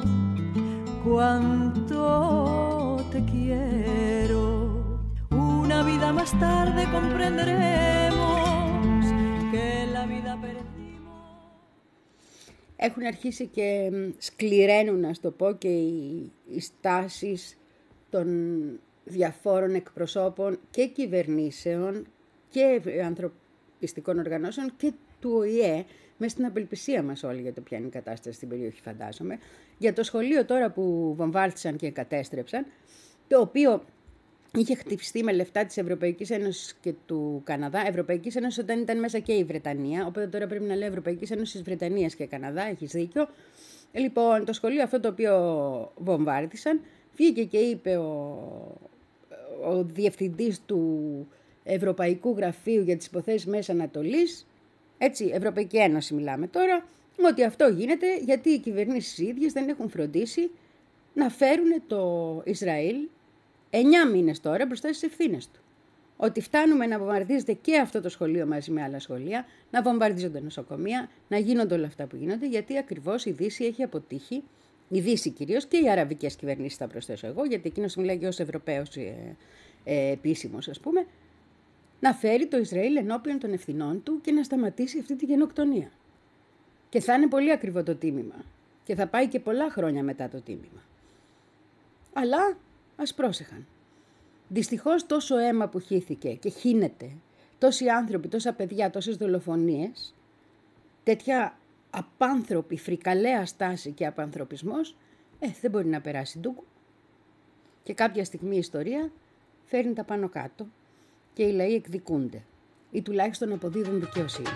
Cuánto te quiero. Una vida más tarde comprenderemos que la vida perdimos. Έχουν αρχίσει και σκληραίνουν, να το πω, και οι, οι στάσεις των διαφόρων εκπροσώπων και κυβερνήσεων και ανθρωπιστικών οργανώσεων και του Ο Η Ε, μέσα στην απελπισία μας όλοι για το ποια είναι η κατάσταση στην περιοχή, φαντάζομαι, για το σχολείο τώρα που βομβάρτισαν και κατέστρεψαν, το οποίο είχε χτυπηστεί με λεφτά της Ευρωπαϊκής Ένωσης και του Καναδά. Ευρωπαϊκής Ένωσης όταν ήταν μέσα και η Βρετανία, οπότε τώρα πρέπει να λέει Ευρωπαϊκής Ένωσης, Βρετανίας και Καναδά, έχεις δίκιο. Λοιπόν, το σχολείο αυτό το οποίο βομβάρτισαν, βγήκε και είπε ο, ο διευθυντής του Ευρωπαϊκού Γραφείου για τις Υποθέσεις Μέσης Ανατολής, έτσι, Ευρωπαϊκή Ένωση μιλάμε τώρα, ότι αυτό γίνεται γιατί οι κυβερνήσεις οι ίδιες δεν έχουν φροντίσει να φέρουν το Ισραήλ εννιά μήνες τώρα μπροστά στις ευθύνες του. Ότι φτάνουμε να βομβαρδίζεται και αυτό το σχολείο μαζί με άλλα σχολεία, να βομβαρδίζονται νοσοκομεία, να γίνονται όλα αυτά που γίνονται, γιατί ακριβώς η Δύση έχει αποτύχει, η Δύση κυρίως και οι αραβικές κυβερνήσεις θα προσθέσω εγώ, γιατί εκείνος μιλάει και ως Ευρωπαίος ε, ε, επίσημος, ας πούμε, να φέρει το Ισραήλ ενώπιον των ευθυνών του και να σταματήσει αυτή τη γενοκτονία. Και θα είναι πολύ ακριβό το τίμημα. Και θα πάει και πολλά χρόνια μετά το τίμημα. Αλλά ας πρόσεχαν. Δυστυχώς τόσο αίμα που χύθηκε και χύνεται, τόσοι άνθρωποι, τόσα παιδιά, τόσες δολοφονίες, τέτοια απάνθρωπη, φρικαλαία στάση και απανθρωπισμός, ε, δεν μπορεί να περάσει ντούκου. Και κάποια στιγμή η ιστορία φέρνει τα πάνω κάτω και οι λαοί εκδικούνται ή τουλάχιστον αποδίδουν δικαιοσύνη.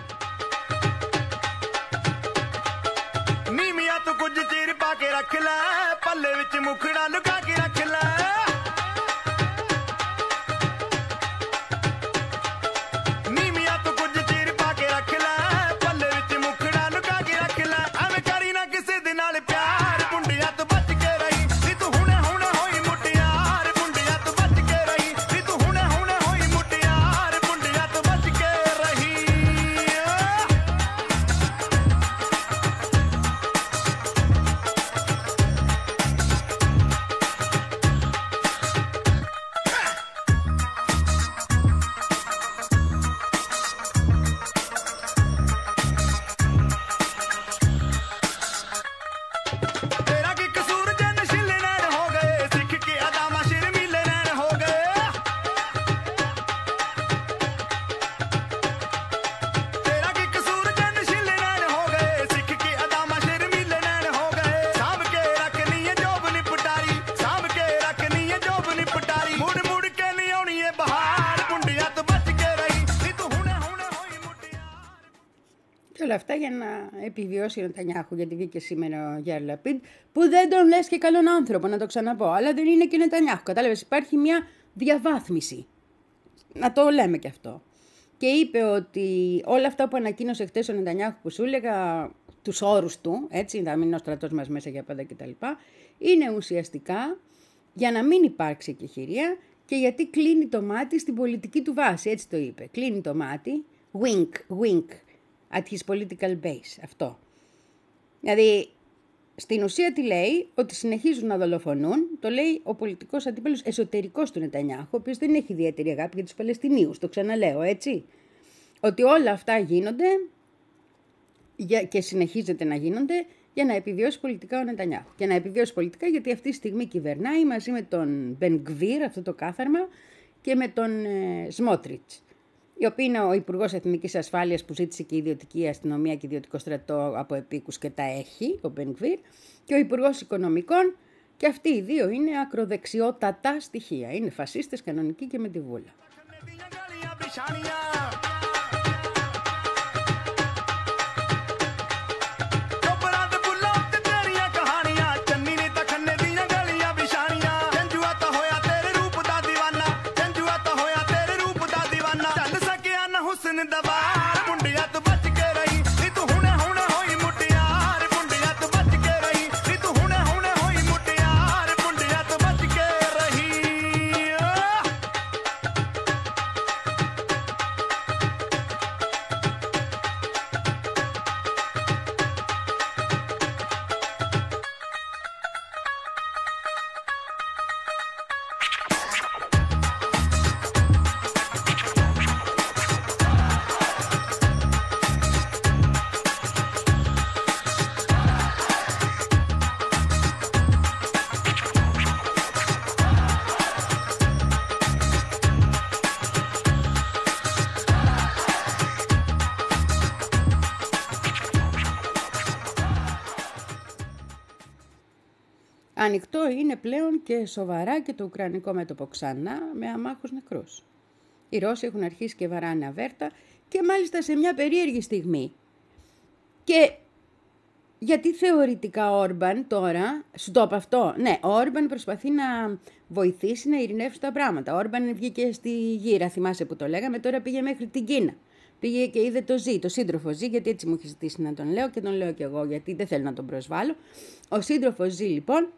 ਪੱਲੇ ਵਿੱਚ ਮੁਖੜਾ ਲੁਕਾ ਕੇ ਰੱਖ ਲੈ ਨੀਵੀਆਂ ਤੋਂ ਕੁਝ ਚੀਰ ਪਾ ਕੇ ਰੱਖ ਲੈ ਪੱਲੇ ਵਿੱਚ ਮੁਖੜਾ ਲੁਕਾ ਕੇ ਰੱਖ ਲੈ ਐਵੇਂ ਕਰੀ ਨਾ ਕਿਸੇ ਦੇ ਨਾਲ ਪਿਆਰ ਮੁੰਡਿਆਂ ਤੋਂ ਬਚ ਕੇ ਰਹੀ ਵੀ ਤੂੰ ਹੁਣੇ ਹੁਣੇ ਹੋਈ ਮੁਟਿਆਰ ਮੁੰਡਿਆਂ ਤੋਂ ਬਚ ਕੇ ਰਹੀ ਵੀ ਤੂੰ ਹੁਣੇ ਹੁਣੇ ਹੋਈ ਮੁਟਿਆਰ ਮੁੰਡਿਆਂ ਤੋਂ ਬਚ ਕੇ ਰਹੀ ਤੇਰਾ ਕੀ ਕਸੂਰ ਜੇ ਨਸ਼ੀਲੇ ਨੈਣ ਹੋ ਗਏ ਸਿੱਖ ਕੇ ਅਦਾਮਾ ਸ਼ਰਮੀਲੇ ਨੈਣ ਹੋ ਗਏ ਤੇਰਾ ਕੀ ਕਸੂਰ ਜੇ ਨਸ਼ੀਲੇ ਨੈਣ ਹੋ ਗਏ ਸਿੱਖ ਕੇ ਅਦਾਮਾ ਸ਼ਰਮੀਲੇ ਨੈਣ ਹੋ ਗਏ ਸਾਂਭ ਕੇ ਰੱਖਣੀ ਏ ਜੋਬ ਨੀ ਪਟਾਰੀ ਸਾਂਭ ਕੇ ਰੱਖਣੀ ਏ ਜੋਬ ਨੀ ਪਟਾਰੀ ਮੁੜ ਮੁੜ ਕੇ ਨਹੀਂ ਆਉਣੀ ਏ ਬਹਾਰ ਮੁੰਡਿਆਂ ਤੋਂ ਬਚ ਕੇ ਰਹੀ ਨੀ ਤੂੰ ਹੁਣੇ ਹੁਣੇ ਹੋਈ ਮੁਟਿਆਰ Και όλα αυτά για να επιβιώσει ο Νετανιάχου, γιατί βγήκε σήμερα ο Γιάιρ Λαπίντ, που δεν τον λες και καλόν άνθρωπο, να το ξαναπώ. Αλλά δεν είναι και Νετανιάχου. Κατάλαβες, υπάρχει μια διαβάθμιση. Να το λέμε και αυτό. Και είπε ότι όλα αυτά που ανακοίνωσε χτες ο Νετανιάχου που σου έλεγα, τους όρους του, έτσι, θα μείνει ο στρατός μας μέσα για πάντα κτλ., είναι ουσιαστικά για να μην υπάρξει εκεχηρία και γιατί κλείνει το μάτι στην πολιτική του βάση. Έτσι το είπε. Κλείνει το μάτι, wink, wink. At his political base, αυτό. Δηλαδή, στην ουσία τι λέει, ότι συνεχίζουν να δολοφονούν, το λέει ο πολιτικός αντίπαλος εσωτερικός του Νετανιάχου, ο οποίος δεν έχει ιδιαίτερη αγάπη για τους Παλαιστινίους, το ξαναλέω, έτσι. Ότι όλα αυτά γίνονται για, και συνεχίζεται να γίνονται για να επιβιώσει πολιτικά ο Νετανιάχου. Και να επιβιώσει πολιτικά γιατί αυτή τη στιγμή κυβερνάει μαζί με τον Μπεν Γκβίρ, αυτό το κάθαρμα, και με τον ε, Σμότριτς, η οποία είναι ο Υπουργός Εθνικής Ασφάλειας που ζήτησε και ιδιωτική αστυνομία και ιδιωτικό στρατό από επίκους και τα έχει, ο Μπεν Γκβίρ, και ο Υπουργός Οικονομικών, και αυτοί οι δύο είναι ακροδεξιότατα στοιχεία. Είναι φασίστες κανονικοί και με τη βούλα. Ανοιχτό είναι πλέον και σοβαρά και το ουκρανικό μέτωπο ξανά με αμάχους νεκρούς. Οι Ρώσοι έχουν αρχίσει και βαράνε αβέρτα και μάλιστα σε μια περίεργη στιγμή. Και γιατί θεωρητικά ο Όρμπαν τώρα, σου το είπα αυτό, ναι, ο Όρμπαν προσπαθεί να βοηθήσει να ειρηνεύσει τα πράγματα. Ο Όρμπαν βγήκε στη γύρα, θυμάσαι που το λέγαμε, τώρα πήγε μέχρι την Κίνα. Πήγε και είδε το Ζή, το σύντροφο Ζή, γιατί έτσι μου έχει ζητήσει να τον λέω και τον λέω κι εγώ, γιατί δεν θέλω να τον προσβάλλω. Ο σύντροφος Ζή, λοιπόν,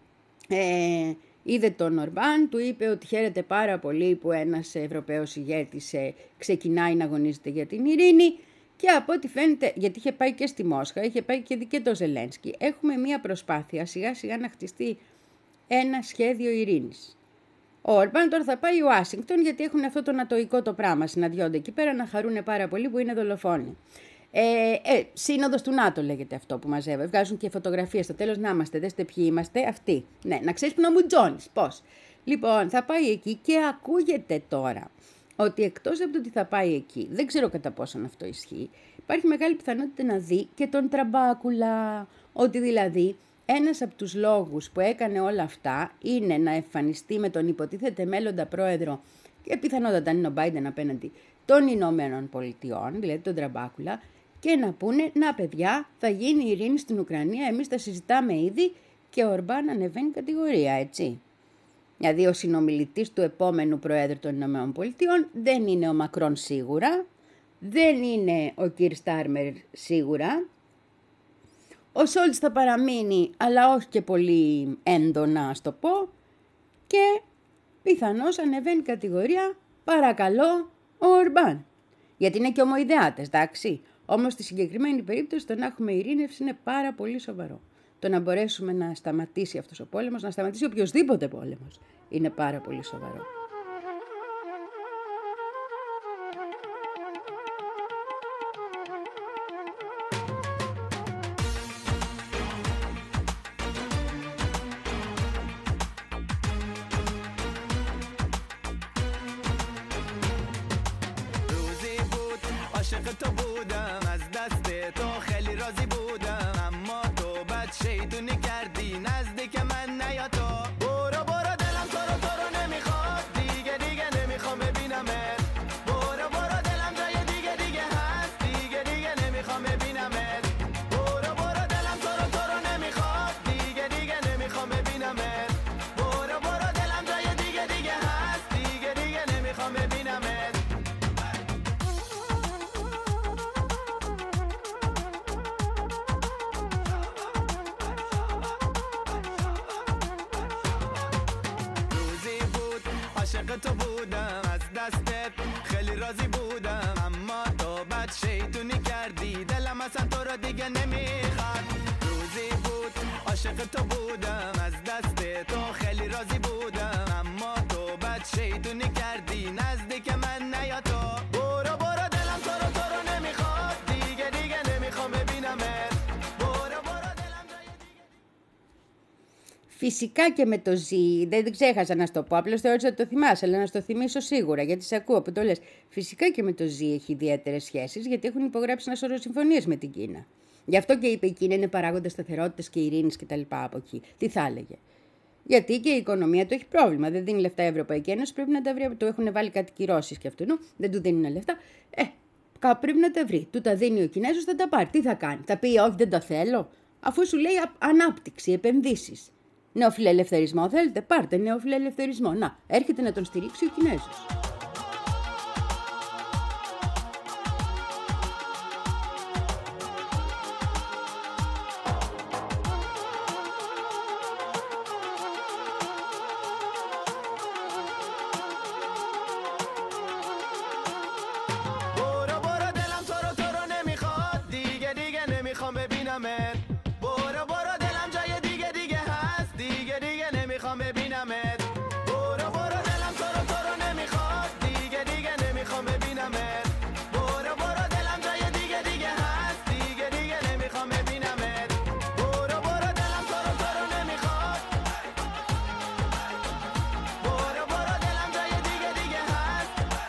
ε, είδε τον Ορμπάν, του είπε ότι χαίρεται πάρα πολύ που ένας Ευρωπαίος ηγέτης ε, ξεκινάει να αγωνίζεται για την ειρήνη. Και από ό,τι φαίνεται, γιατί είχε πάει και στη Μόσχα, είχε πάει και, και το Ζελένσκι, έχουμε μία προσπάθεια σιγά σιγά να χτιστεί ένα σχέδιο ειρήνης. Ο Ορμπάν τώρα θα πάει Ουάσιγκτον, γιατί έχουν αυτό το νατοϊκό το πράγμα, συναντιόνται εκεί πέρα να χαρούν πάρα πολύ που είναι δολοφόνοι. Ε, ε, Σύνοδος του ΝΑΤΟ λέγεται αυτό που μαζεύει. Βγάζουν και φωτογραφίες στο τέλος, να είμαστε, δέστε ποιοι είμαστε, αυτοί. Ναι, να ξέρεις που να μου τζώνεις, πώς. Λοιπόν, θα πάει εκεί και ακούγεται τώρα ότι εκτός από το ότι θα πάει εκεί, δεν ξέρω κατά πόσον αυτό ισχύει, υπάρχει μεγάλη πιθανότητα να δει και τον Τραμπάκουλα. Ότι δηλαδή ένας από τους λόγους που έκανε όλα αυτά είναι να εμφανιστεί με τον υποτίθεται μέλλοντα πρόεδρο, και πιθανότατα είναι ο Μπάιντεν απέναντι των Ηνωμένων Πολιτειών, δηλαδή τον Τραμπάκουλα, και να πούνε, να παιδιά, θα γίνει ειρήνη στην Ουκρανία, εμείς τα συζητάμε ήδη και ο Ορμπάν ανεβαίνει κατηγορία, έτσι. Δηλαδή ο συνομιλητής του επόμενου Προέδρου των Ηνωμένων Πολιτειών δεν είναι ο Μακρόν σίγουρα, δεν είναι ο Κιρ Στάρμερ σίγουρα. Ο Σόλτς θα παραμείνει, αλλά όχι και πολύ έντονα, ας το πω. Και πιθανώς ανεβαίνει κατηγορία, παρακαλώ, ο Ορμπάν. Γιατί είναι και ομοειδεάτες, εντάξει. Όμως στη συγκεκριμένη περίπτωση το να έχουμε ειρήνευση είναι πάρα πολύ σοβαρό. Το να μπορέσουμε να σταματήσει αυτός ο πόλεμος, να σταματήσει οποιοδήποτε πόλεμος, είναι πάρα πολύ σοβαρό. عاشق تو بودم از دست تو خیلی راضی بودم اما تو بد شیطونی کردی نزدیک من نیا تو برو برو دلم تو رو تو رو نمیخواد دیگه دیگه نمیخوام ببینمت برو برو دلم جای دیگه دیگه هست دیگه دیگه نمیخوام ببینمت برو برو دلم تو رو تو رو نمیخواد دیگه دیگه نمیخوام ببینمت برو برو دلم جای دیگه دیگه هست دیگه دیگه نمیخوام ببینمت عاشق تو بودم از دستت خیلی راضی بودم اما تو بد شیطونی کردی دلم اصلا تو رو دیگه نمیخواد روزی بود عاشق تو بودم از دست تو خیلی راضی بودم اما تو بد شیطونی کردی نزدیک من نیا تو برو برو دلم تو رو تو رو نمیخواد دیگه دیگه نمیخوام ببینمت برو برو دلم جای دیگه. Φυσικά και με το Ζ, δεν ξέχασα να σου το πω, απλώς θεώρησα ότι το θυμάσαι, αλλά να σου το θυμίσω σίγουρα, γιατί σε ακούω που το λες. Φυσικά και με το Ζ έχει ιδιαίτερες σχέσεις, γιατί έχουν υπογράψει ένα σωρό συμφωνίες με την Κίνα. Γι' αυτό και είπε η Κίνα είναι παράγοντα σταθερότητας και ειρήνης κτλ. Από εκεί. Τι θα έλεγε. Γιατί και η οικονομία του έχει πρόβλημα. Δεν δίνει λεφτά η Ευρωπαϊκή Ένωση, πρέπει να τα βρει. Του έχουν βάλει κάτι κυρώσεις και αυτού, δεν του δίνουν λεφτά. Ε, κάπου πρέπει να τα βρει. Του τα δίνει ο Κινέζος, θα τα πάρει. Τι θα κάνει, θα πει όχι, δεν τα θέλω, αφού σου λέει ανάπτυξη, επενδύσεις. Νεοφιλελευθερισμό θέλετε, πάρτε νεοφιλελευθερισμό. Να, έρχεται να τον στηρίξει ο Κινέζος. برو برو دلم تو رو تو رو نمیخواد دیگه دیگه نمیخوام ببینمت برو برو دلم جای دیگه دیگه هست دیگه دیگه نمیخوام ببینمت برو برو دلم تو رو تو رو نمیخواد دیگه دیگه نمیخوام ببینمت برو برو دلم جای دیگه دیگه هست دیگه دیگه نمیخوام ببینمت برو برو دلم تو رو تو رو نمیخواد برو برو دلم جای دیگه دیگه هست.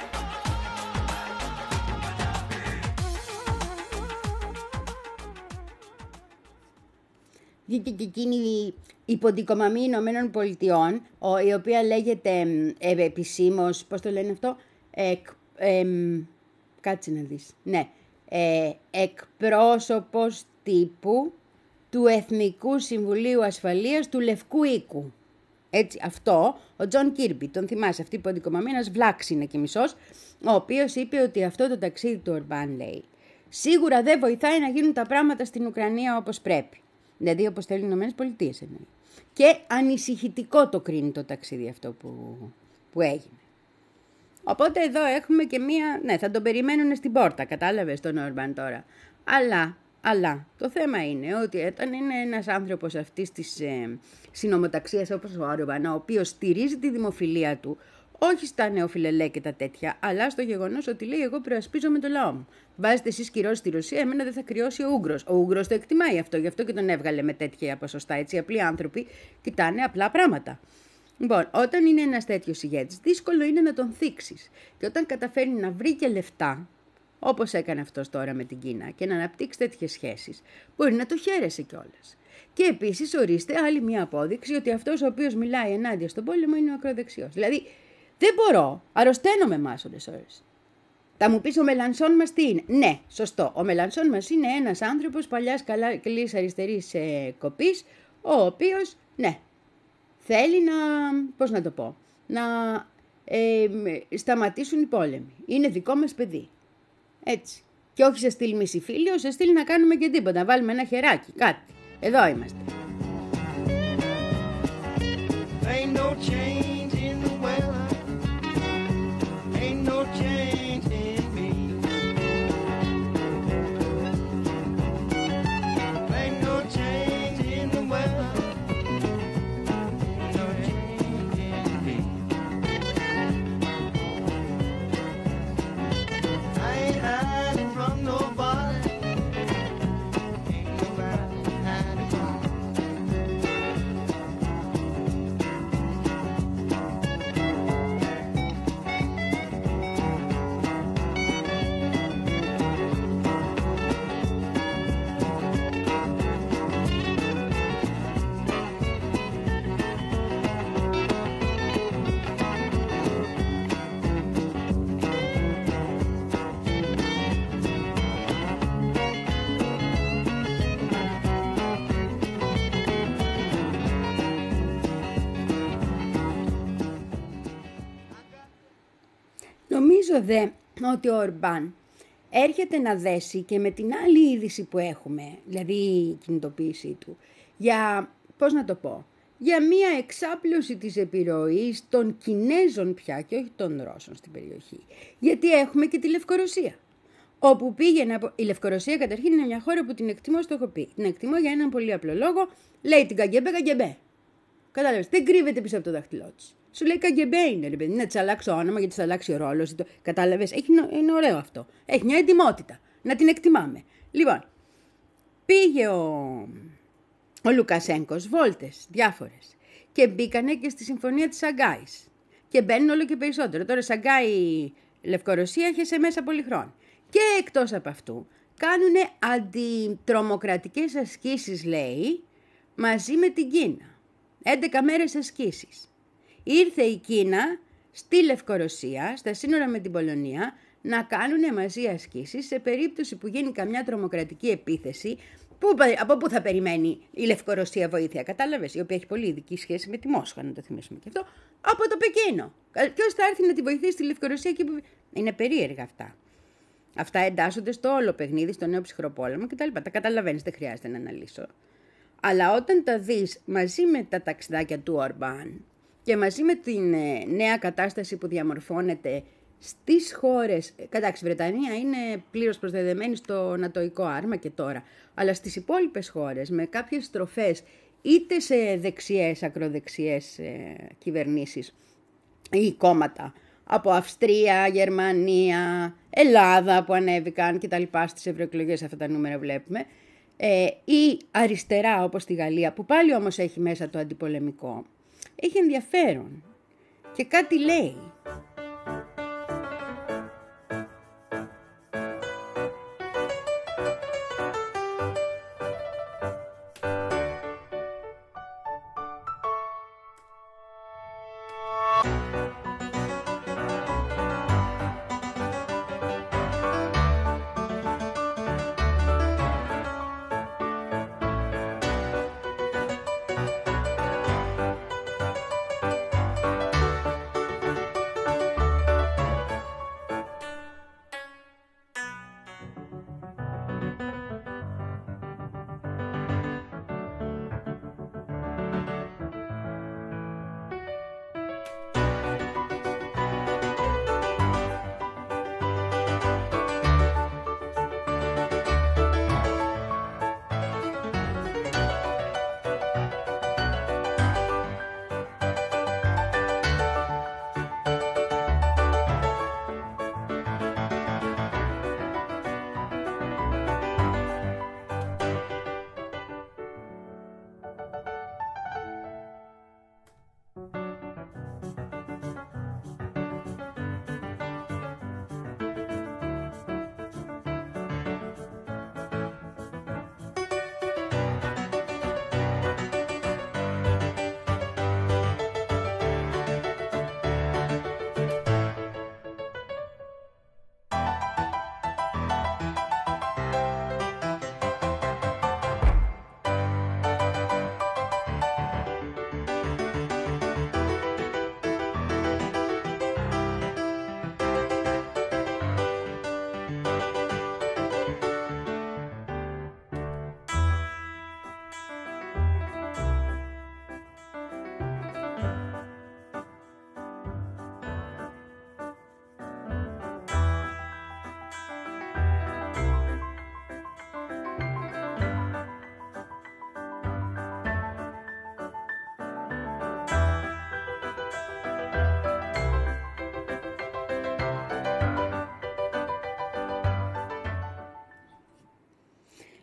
Βγήκε και εκείνη η υποδικομαμή Ηνωμένων Πολιτειών, ο, η οποία λέγεται ε, επισήμως, πώς το λένε αυτό, εκ, ε, κάτσε να δεις, ναι, ε, εκπρόσωπος τύπου του Εθνικού Συμβουλίου Ασφαλείας του Λευκού Οίκου. Έτσι, αυτό, ο Τζον Κίρμπι, τον θυμάσαι, αυτή η υποδικομαμή, ένας βλάξ είναι και μισός, ο οποίος είπε ότι αυτό το ταξίδι του Ορμπάν, λέει, σίγουρα δεν βοηθάει να γίνουν τα πράγματα στην Ουκρανία όπως πρέπει. Δηλαδή όπως θέλουν οι Ηνωμένες Πολιτείες εννοεί. Και ανησυχητικό το κρίνει το ταξίδι αυτό που, που έγινε. Οπότε εδώ έχουμε και μία, ναι, θα τον περιμένουν στην πόρτα, κατάλαβες τον Ορμπάν τώρα. Αλλά, αλλά, το θέμα είναι ότι όταν είναι ένας άνθρωπος αυτής της ε, συνομοταξίας όπως ο Ορμπάν, ο οποίος στηρίζει τη δημοφιλία του, όχι στα νεοφιλελέ και τα τέτοια, αλλά στο γεγονός ότι λέει εγώ προασπίζομαι το λαό μου. Βάζετε εσείς κυρώσεις στη Ρωσία, εμένα δεν θα κρυώσει ο Ούγγρος. Ο Ούγγρος το εκτιμάει αυτό, γι' αυτό και τον έβγαλε με τέτοια ποσοστά. Έτσι, απλοί άνθρωποι κοιτάνε απλά πράγματα. Λοιπόν, όταν είναι ένας τέτοιος ηγέτης, δύσκολο είναι να τον θίξεις. Και όταν καταφέρνει να βρει και λεφτά, όπως έκανε αυτός τώρα με την Κίνα, και να αναπτύξει τέτοιες σχέσεις, μπορεί να το χαίρεσαι κιόλας. Και επίσης ορίστε άλλη μια απόδειξη ότι αυτός ο οποίος μιλάει ενάντια στον πόλεμο είναι ο ακροδεξιός. Δηλαδή, δεν μπορώ, αρρωσταίνομαι μάσοντες ώρες. Θα μου πεις ο Μελανσόν μας τι είναι. Ναι, σωστό. Ο Μελανσόν μας είναι ένας άνθρωπος παλιάς καλής αριστερής ε, κοπής, ο οποίος, ναι, θέλει να, πώς να το πω, να ε, σταματήσουν οι πόλεμοι. Είναι δικό μας παιδί. Έτσι. Και όχι σε στυλ μισηφίλιο, σε στυλ να κάνουμε και τίποτα, να βάλουμε ένα χεράκι, κάτι. Εδώ είμαστε. Ain't no change in the weather, ain't no change in me. Ain't no change in the weather, ain't no change in me. I ain't hiding from nobody, ain't nobody hiding from me. Νομίζω δε ότι ο Ορμπάν έρχεται να δέσει και με την άλλη είδηση που έχουμε, δηλαδή η κινητοποίησή του, για, πώς να το πω, για μία εξάπλωση της επιρροής των Κινέζων πια και όχι των Ρώσων στην περιοχή. Γιατί έχουμε και τη Λευκορωσία, όπου πήγαινε από... Η Λευκορωσία καταρχήν είναι μια χώρα που την εκτιμώ, στο έχω πει. Την εκτιμώ για έναν πολύ απλό λόγο, λέει την Καγκεμπέ, Καγκεμπέ. Κατάλαβες, δεν κρύβεται πίσω από το δάχτυλό της. Σου λέει Καγκεμπέ είναι, ρε παιδί, να της αλλάξει το όνομα γιατί θα αλλάξει ο ρόλος. Το... Κατάλαβες, έχει... είναι ωραίο αυτό. Έχει μια εντιμότητα. Να την εκτιμάμε. Λοιπόν, πήγε ο, ο Λουκασένκος βόλτες διάφορες και μπήκανε και στη συμφωνία της Σαγκάης. Και μπαίνουν όλο και περισσότερο. Τώρα Σαγκάη, Λευκορωσία είχε σε μέσα πολύ χρόνο. Και εκτός από αυτού, κάνουν αντιτρομοκρατικές ασκήσεις, λέει, μαζί με την Κίνα. έντεκα μέρες ασκήσεις. Ήρθε η Κίνα στη Λευκορωσία, στα σύνορα με την Πολωνία, να κάνουν μαζί ασκήσεις σε περίπτωση που γίνει καμιά τρομοκρατική επίθεση. Που, από πού θα περιμένει η Λευκορωσία βοήθεια, κατάλαβες, η οποία έχει πολύ ειδική σχέση με τη Μόσχα, να το θυμίσουμε και αυτό, από το Πεκίνο. Ποιος θα έρθει να τη βοηθήσει στη Λευκορωσία εκεί που... Είναι περίεργα αυτά. Αυτά εντάσσονται στο όλο παιχνίδι, στο νέο ψυχροπόλεμο κτλ. Τα καταλαβαίνεις, δεν χρειάζεται να αναλύσω. Αλλά όταν τα δεις μαζί με τα ταξιδάκια του Ορμπάν και μαζί με την ε, νέα κατάσταση που διαμορφώνεται στις χώρες, κατάξει η Βρετανία είναι πλήρως προσδεδεμένη στο νατοϊκό άρμα και τώρα, αλλά στις υπόλοιπες χώρες με κάποιες στροφές είτε σε δεξιές, ακροδεξιές ε, κυβερνήσεις ή κόμματα, από Αυστρία, Γερμανία, Ελλάδα που ανέβηκαν και τα λοιπά στις ευρωεκλογές, αυτά τα νούμερα βλέπουμε, ε, ή αριστερά όπως στη Γαλλία, που πάλι όμως έχει μέσα το αντιπολεμικό, έχει ενδιαφέρον και κάτι λέει.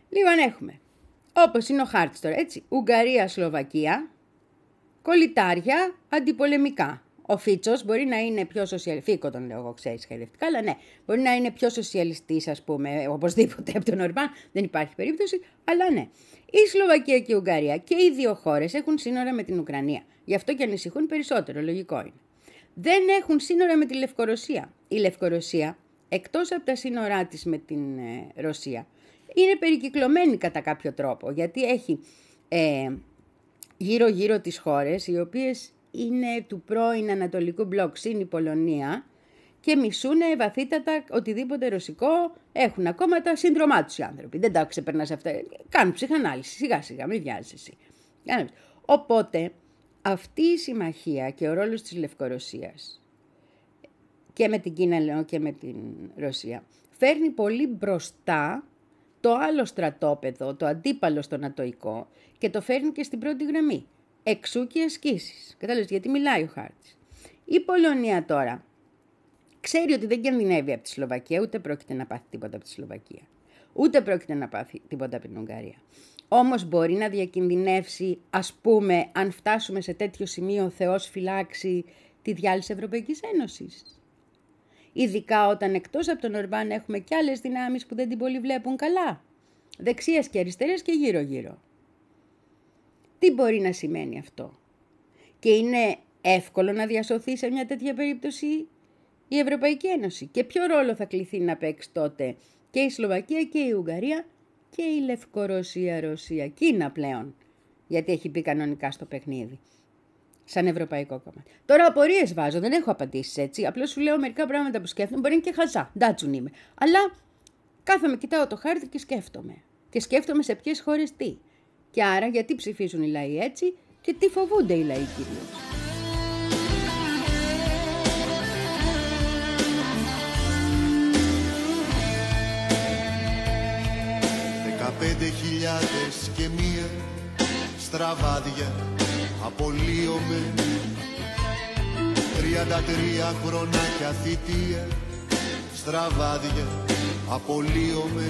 Λοιπόν, έχουμε, όπως είναι ο χάρτης τώρα, έτσι, Ουγγαρία, Σλοβακία, κολλητάρια, αντιπολεμικά. Ο Φίτσος μπορεί να είναι πιο σοσιαλιστής, Φίκο τον λέω εγώ, ξέρεις, χαϊδευτικά, αλλά ναι, μπορεί να είναι πιο σοσιαλιστής, ας πούμε, οπωσδήποτε από τον Ορμπάν, δεν υπάρχει περίπτωση, αλλά ναι. Η Σλοβακία και η Ουγγαρία και οι δύο χώρες έχουν σύνορα με την Ουκρανία. Γι' αυτό και ανησυχούν περισσότερο, λογικό είναι. Δεν έχουν σύνορα με τη Λευκορωσία. Η Λευκορωσία, εκτός από τα σύνορά της με την ε, Ρωσία, είναι περικυκλωμένη κατά κάποιο τρόπο, γιατί έχει ε, γύρω-γύρω τις χώρες, οι οποίες είναι του πρώην Ανατολικού μπλοκ, συν η Πολωνία, και μισούνε βαθύτατα οτιδήποτε ρωσικό, έχουν ακόμα τα σύνδρομά τους οι άνθρωποι. Δεν τα ξεπερνάς αυτά. Κάνουν ψυχανάλυση, σιγά σιγά, μην βιάζεσαι εσύ. Οπότε, αυτή η συμμαχία και ο ρόλος της Λευκορωσίας και με την Κίνα λέω και με την Ρωσία φέρνει πολύ μπροστά το άλλο στρατόπεδο, το αντίπαλο στο νατοϊκό, και το φέρνει και στην πρώτη γραμμή. Εξού και οι ασκήσεις. Κατάλαβες γιατί μιλάει ο χάρτης. Η Πολωνία τώρα ξέρει ότι δεν κινδυνεύει από τη Σλοβακία, ούτε πρόκειται να πάθει τίποτα από τη Σλοβακία. Ούτε πρόκειται να πάθει τίποτα από την Ουγγαρία. Όμως μπορεί να διακινδυνεύσει, ας πούμε, αν φτάσουμε σε τέτοιο σημείο, ο Θεός φυλάξει, τη διάλυση Ευρωπαϊκής Ένωσης. Ειδικά όταν εκτός από τον Ορμπάν έχουμε και άλλες δυνάμεις που δεν την πολύ βλέπουν καλά. Δεξιές και αριστερές και γύρω-γύρω. Τι μπορεί να σημαίνει αυτό? Και είναι εύκολο να διασωθεί σε μια τέτοια περίπτωση η Ευρωπαϊκή Ένωση. Και ποιο ρόλο θα κληθεί να παίξει τότε και η Σλοβακία και η Ουγγαρία και η Λευκορωσία, Ρωσία, Κίνα πλέον. Γιατί έχει μπει κανονικά στο παιχνίδι. Σαν Ευρωπαϊκό κόμμα. Τώρα απορίες βάζω, δεν έχω απαντήσεις έτσι. Απλώς σου λέω μερικά πράγματα που σκέφτομαι. Μπορεί να είναι και χαζά, ντάτσουν είμαι. Αλλά κάθομαι, κοιτάω το χάρτη και σκέφτομαι. Και σκέφτομαι σε ποιες χώρες τι. Και άρα γιατί ψηφίζουν οι λαοί έτσι και τι φοβούνται οι λαοί κυρίως. Δεκαπέντε χιλιάδες και μία στραβάδια απολύομαι, τριάντα τρία χρονάκια θητεία στραβάδια απολύομαι.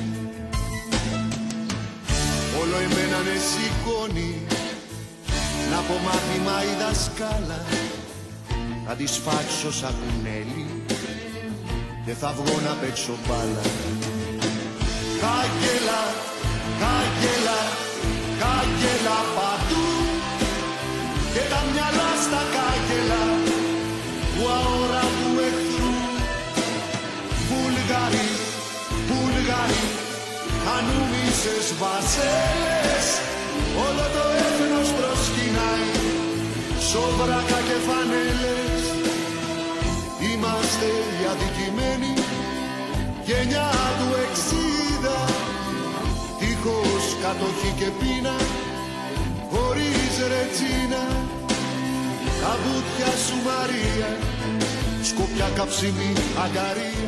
Όλο εμένα με σηκώνει να πω μάθημα η δασκάλα, θα τη σφάξω σαν κουνέλι και θα βγω να παίξω μπάλα. Κάγκελα, κάγκελα, κάγκελα παντού και τα μυαλά στα κάγκελα του αόρατου εχθρού. Βουλγαροί, Βουλγαροί, ανούμισες βασέλες, όλο το έθνος προσκυνάει, σόβρακα και φανέλες. Είμαστε οι αδικημένοι, γενιά του εξήντα, τείχος, κατοχή και πείνα, χωρίς ρετσίνα. Τα βουτιά σου Μαρία, σκοπιά καψιμή αγκαρία.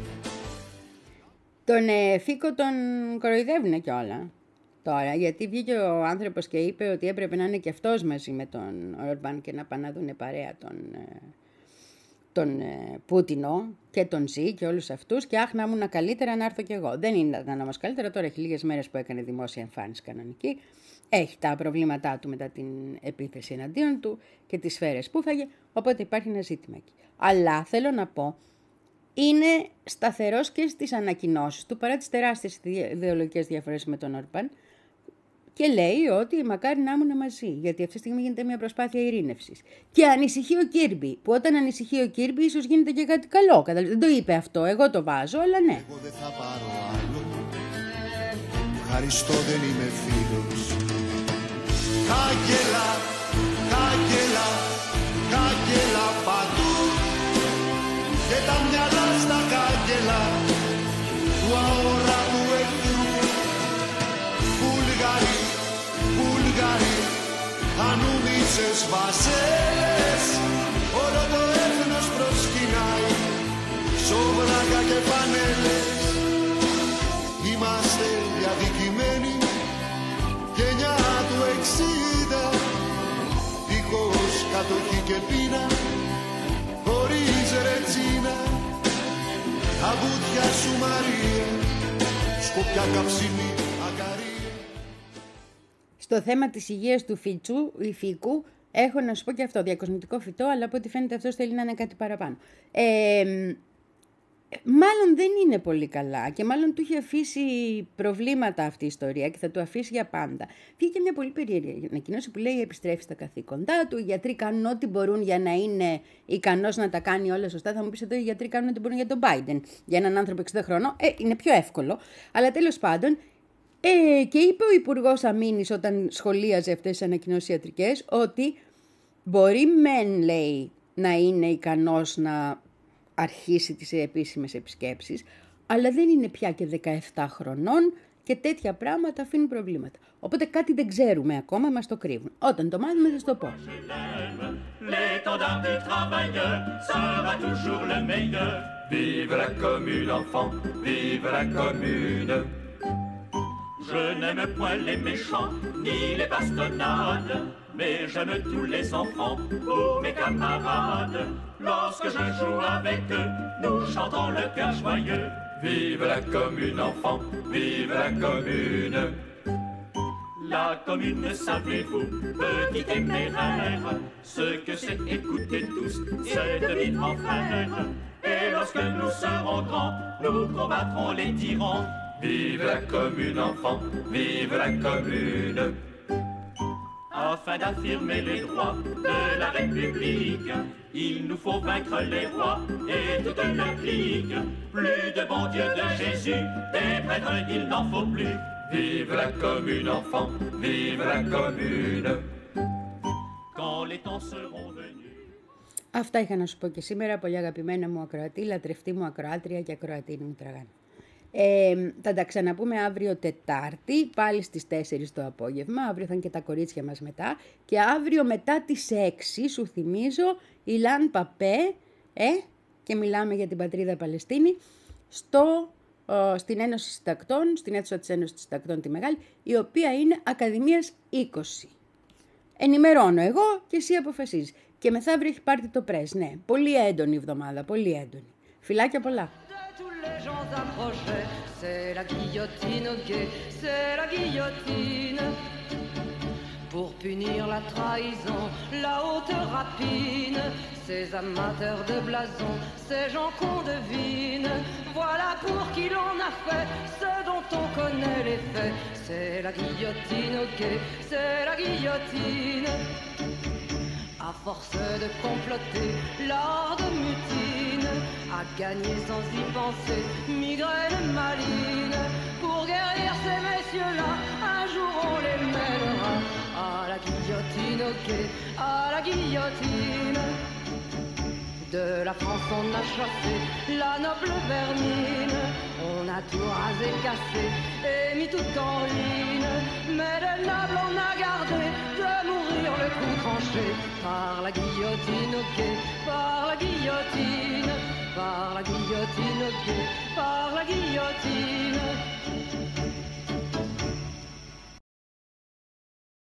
Τον ε, Φίκο τον κοροϊδεύουνε κιόλα τώρα, γιατί βγήκε ο άνθρωπος και είπε ότι έπρεπε να είναι και αυτός μαζί με τον Ορμπάν και να πάνε να δούνε παρέα τον, ε, τον ε, Πούτινο και τον Ζη και όλους αυτούς, και άχ να ήμουν καλύτερα να έρθω κι εγώ. Δεν ήταν όμως καλύτερα, τώρα έχει λίγες μέρες που έκανε δημόσια εμφάνιση κανονική, έχει τα προβλήματά του μετά την επίθεση εναντίον του και τις σφαίρες που φάγε, οπότε υπάρχει ένα ζήτημα εκεί. Αλλά θέλω να πω, είναι σταθερός και στις ανακοινώσεις του, παρά τις τεράστιες ιδεολογικές διαφορές με τον Ορμπάν, και λέει ότι μακάρι να ήμουν μαζί, γιατί αυτή τη στιγμή γίνεται μια προσπάθεια ειρήνευσης. Και ανησυχεί ο Κίρμπι, που όταν ανησυχεί ο Κίρμπι ίσως γίνεται και κάτι καλό. Δεν το είπε αυτό, εγώ το βάζω, αλλά ναι. Εγώ δεν θα πάρω άλλο, ευχαριστώ, δεν είμαι φίλος. Κάγκελα, κάγκελα, κάγκελα παντού και τα μυαλά στα κάγκελα του αόρατου εχθρού. Βουλγαροί, Βουλγαροί, ανούμισες βασέλες, όλο το έθνος προσκυνάει, σόβρακα και πανέλες. Είμαστε οι αδικημένοι, γενιά του εξήντα, δίχως κατοχή και πείνα, χωρίς ρετσίνα. Τα βουτιά σου Μαρία, σκοπιά καψιμή Στο θέμα της υγείας του φύτσου ή φύκου, έχω να σου πω και αυτό, διακοσμητικό φυτό, αλλά από ό,τι φαίνεται αυτός θέλει να είναι κάτι παραπάνω. Ε, μάλλον δεν είναι πολύ καλά και μάλλον του είχε αφήσει προβλήματα αυτή η ιστορία και θα του αφήσει για πάντα. Βγήκε μια πολύ περίεργη ανακοίνωση που λέει επιστρέφει στα καθήκοντά του, οι γιατροί κάνουν ό,τι μπορούν για να είναι ικανός να τα κάνει όλα σωστά. Θα μου πεις εδώ οι γιατροί κάνουν ό,τι μπορούν για τον Biden. Για έναν άνθρωπο εξήντα χρονών, ε, είναι πιο εύκολο, αλλά τέλος πάντων. Ε, και είπε ο Υπουργός Αμήνης όταν σχολίαζε αυτές τις ανακοινώσεις ιατρικές ότι μπορεί μεν, λέει, να είναι ικανός να αρχίσει τις επίσημες επισκέψεις, αλλά δεν είναι πια και δεκαεπτά χρονών και τέτοια πράγματα αφήνουν προβλήματα. Οπότε κάτι δεν ξέρουμε ακόμα, μας το κρύβουν. Όταν το μάθουμε θα στο πω. L'étendard du travailleur sera toujours le meilleur. Vive la commune, enfant, vive la commune. Je n'aime point les méchants, ni les bastonnades, mais j'aime tous les enfants, tous mes camarades. Lorsque je joue avec eux, nous chantons le cœur joyeux. Vive la commune, enfant, vive la commune. La commune, savez-vous, petit téméraire, ce que c'est écouter tous, c'est de vivre en frères. Et lorsque nous serons grands, nous combattrons les tyrans. Vive la commune, enfant, vive la commune. Afin d'affirmer les droits de la République, il nous faut vaincre les rois et toute leur clique. Plus de bon Dieu de Jésus, des prêtres il n'en faut plus. Vive la commune, enfant, vive la commune. Quand les temps seront venus. Αυτά είχα να σου πω και σήμερα, πολύ αγαπημένα μου ακροατή, λατρευτή μου ακροάτρια και ακροατίνη μου τραγάνα. Ε, θα τα ξαναπούμε αύριο Τετάρτη, πάλι στις τέσσερις το απόγευμα. Αύριο θα είναι και τα κορίτσια μας μετά. Και αύριο μετά τις έξι, σου θυμίζω, η Λαν Παπέ, ε, και μιλάμε για την πατρίδα Παλαιστίνη, στο, ε, στην Ένωση Συντακτών, στην αίθουσα της Ένωσης Συντακτών τη Μεγάλη, η οποία είναι Ακαδημίας είκοσι. Ενημερώνω εγώ και εσύ αποφασίζεις. Και μεθαύριο έχει πάρτι το πρες, ναι. Πολύ έντονη εβδομάδα, πολύ έντονη. Φιλάκια πολλά. Les gens approchaient, c'est la guillotine au guet, c'est la guillotine. Pour punir la trahison, la haute rapine, ces amateurs de blason, ces gens qu'on devine, voilà pour qui l'on a fait ce dont on connaît les faits. C'est la guillotine au guet, c'est la guillotine. À force de comploter, l'art de mutine a gagné sans y penser, migraine maline. Pour guérir ces messieurs-là, un jour on les mènera à la guillotine, ok, à la guillotine. De la France on a chassé la noble vermine, on a tout rasé, cassé et mis tout en ruine. Mais les nobles on a gardé de mourir le cou tranché par la guillotine, ok, par la guillotine, par la guillotine, ok, par la guillotine.